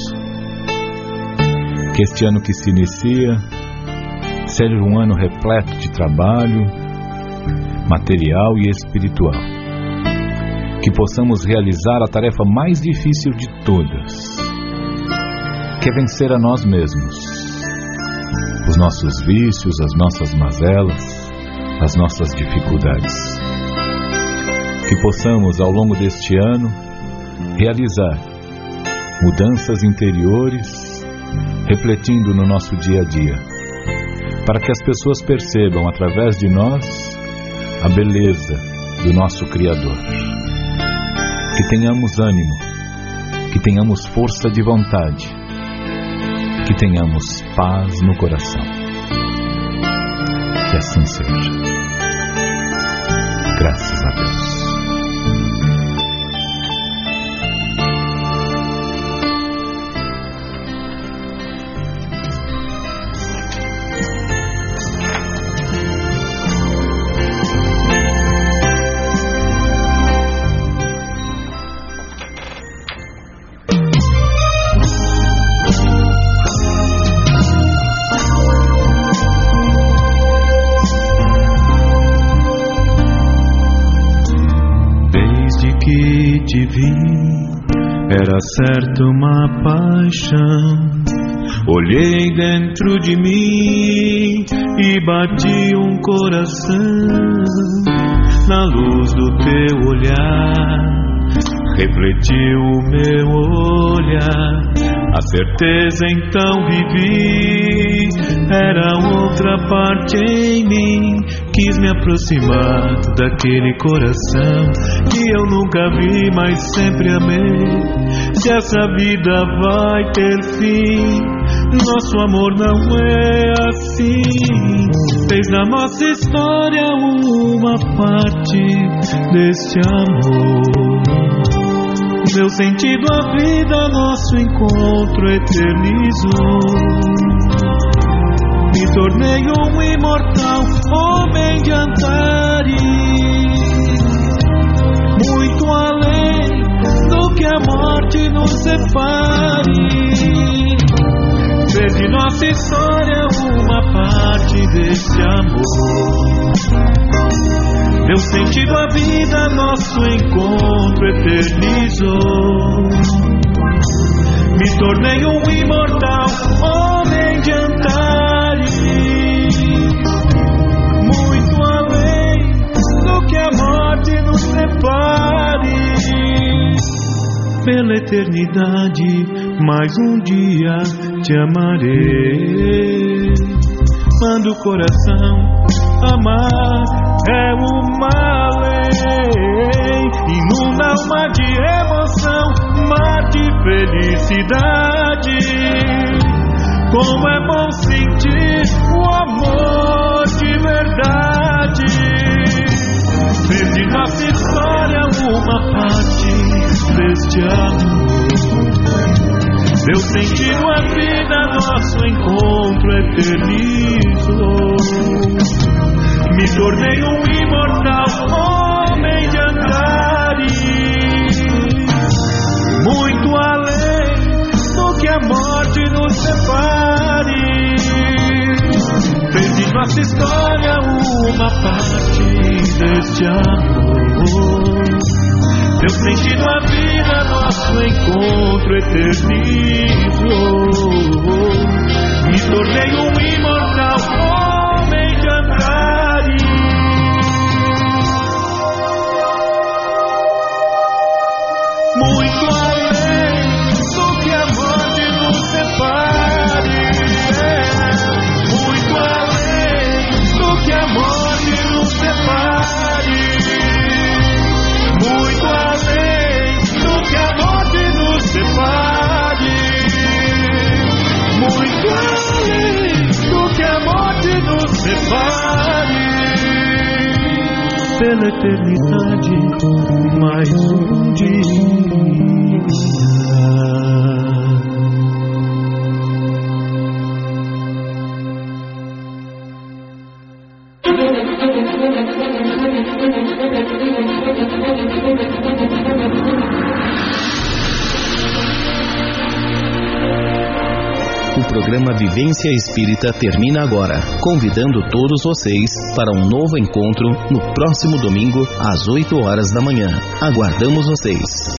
Que este ano que se inicia seja um ano repleto de trabalho material e espiritual. Que possamos realizar a tarefa mais difícil de todas, que é vencer a nós mesmos, os nossos vícios, as nossas mazelas, as nossas dificuldades. Que possamos, ao longo deste ano, realizar mudanças interiores, refletindo no nosso dia a dia, para que as pessoas percebam, através de nós, a beleza do nosso Criador. Que tenhamos ânimo, que tenhamos força de vontade, que tenhamos paz no coração. Que assim seja. Graças a Deus.
Era certo uma paixão. Olhei dentro de mim e bati um coração. Na luz do teu olhar refletiu o meu olhar. A certeza então vivi, era outra parte em mim. Quis me aproximar daquele coração que eu nunca vi, mas sempre amei. Se essa vida vai ter fim, nosso amor não é assim. Fez da nossa história uma parte deste amor. Deu sentido à vida, nosso encontro eternizou. Me tornei um imortal homem de Antares, muito além do que a morte nos separe. Fez de nossa história uma parte desse amor. Deu sentido à vida, nosso encontro eternizou. Me tornei um imortal homem pela eternidade, mais um dia te amarei. Quando o coração amar é uma lei, inunda alma de emoção, mar de felicidade. Como é bom sentir o amor de verdade. Fez de nossa história uma parte deste amor. Deu sentido à vida, nosso encontro eternizou. Me tornei um imortal homem de Antares, muito além do que a morte nos separe. Fez de nossa história uma parte deste amor. Deu sentido à vida, nosso encontro eternizou. Me tornei um imortal homem de Antares. Muito além do que a morte nos separe. Muito além do que a morte nos separe. Muito além do que a morte nos separe. Muito além do que a morte nos separe. Pela eternidade, mais um dia.
O programa Vivência Espírita termina agora, convidando todos vocês para um novo encontro no próximo domingo às oito horas da manhã. Aguardamos vocês.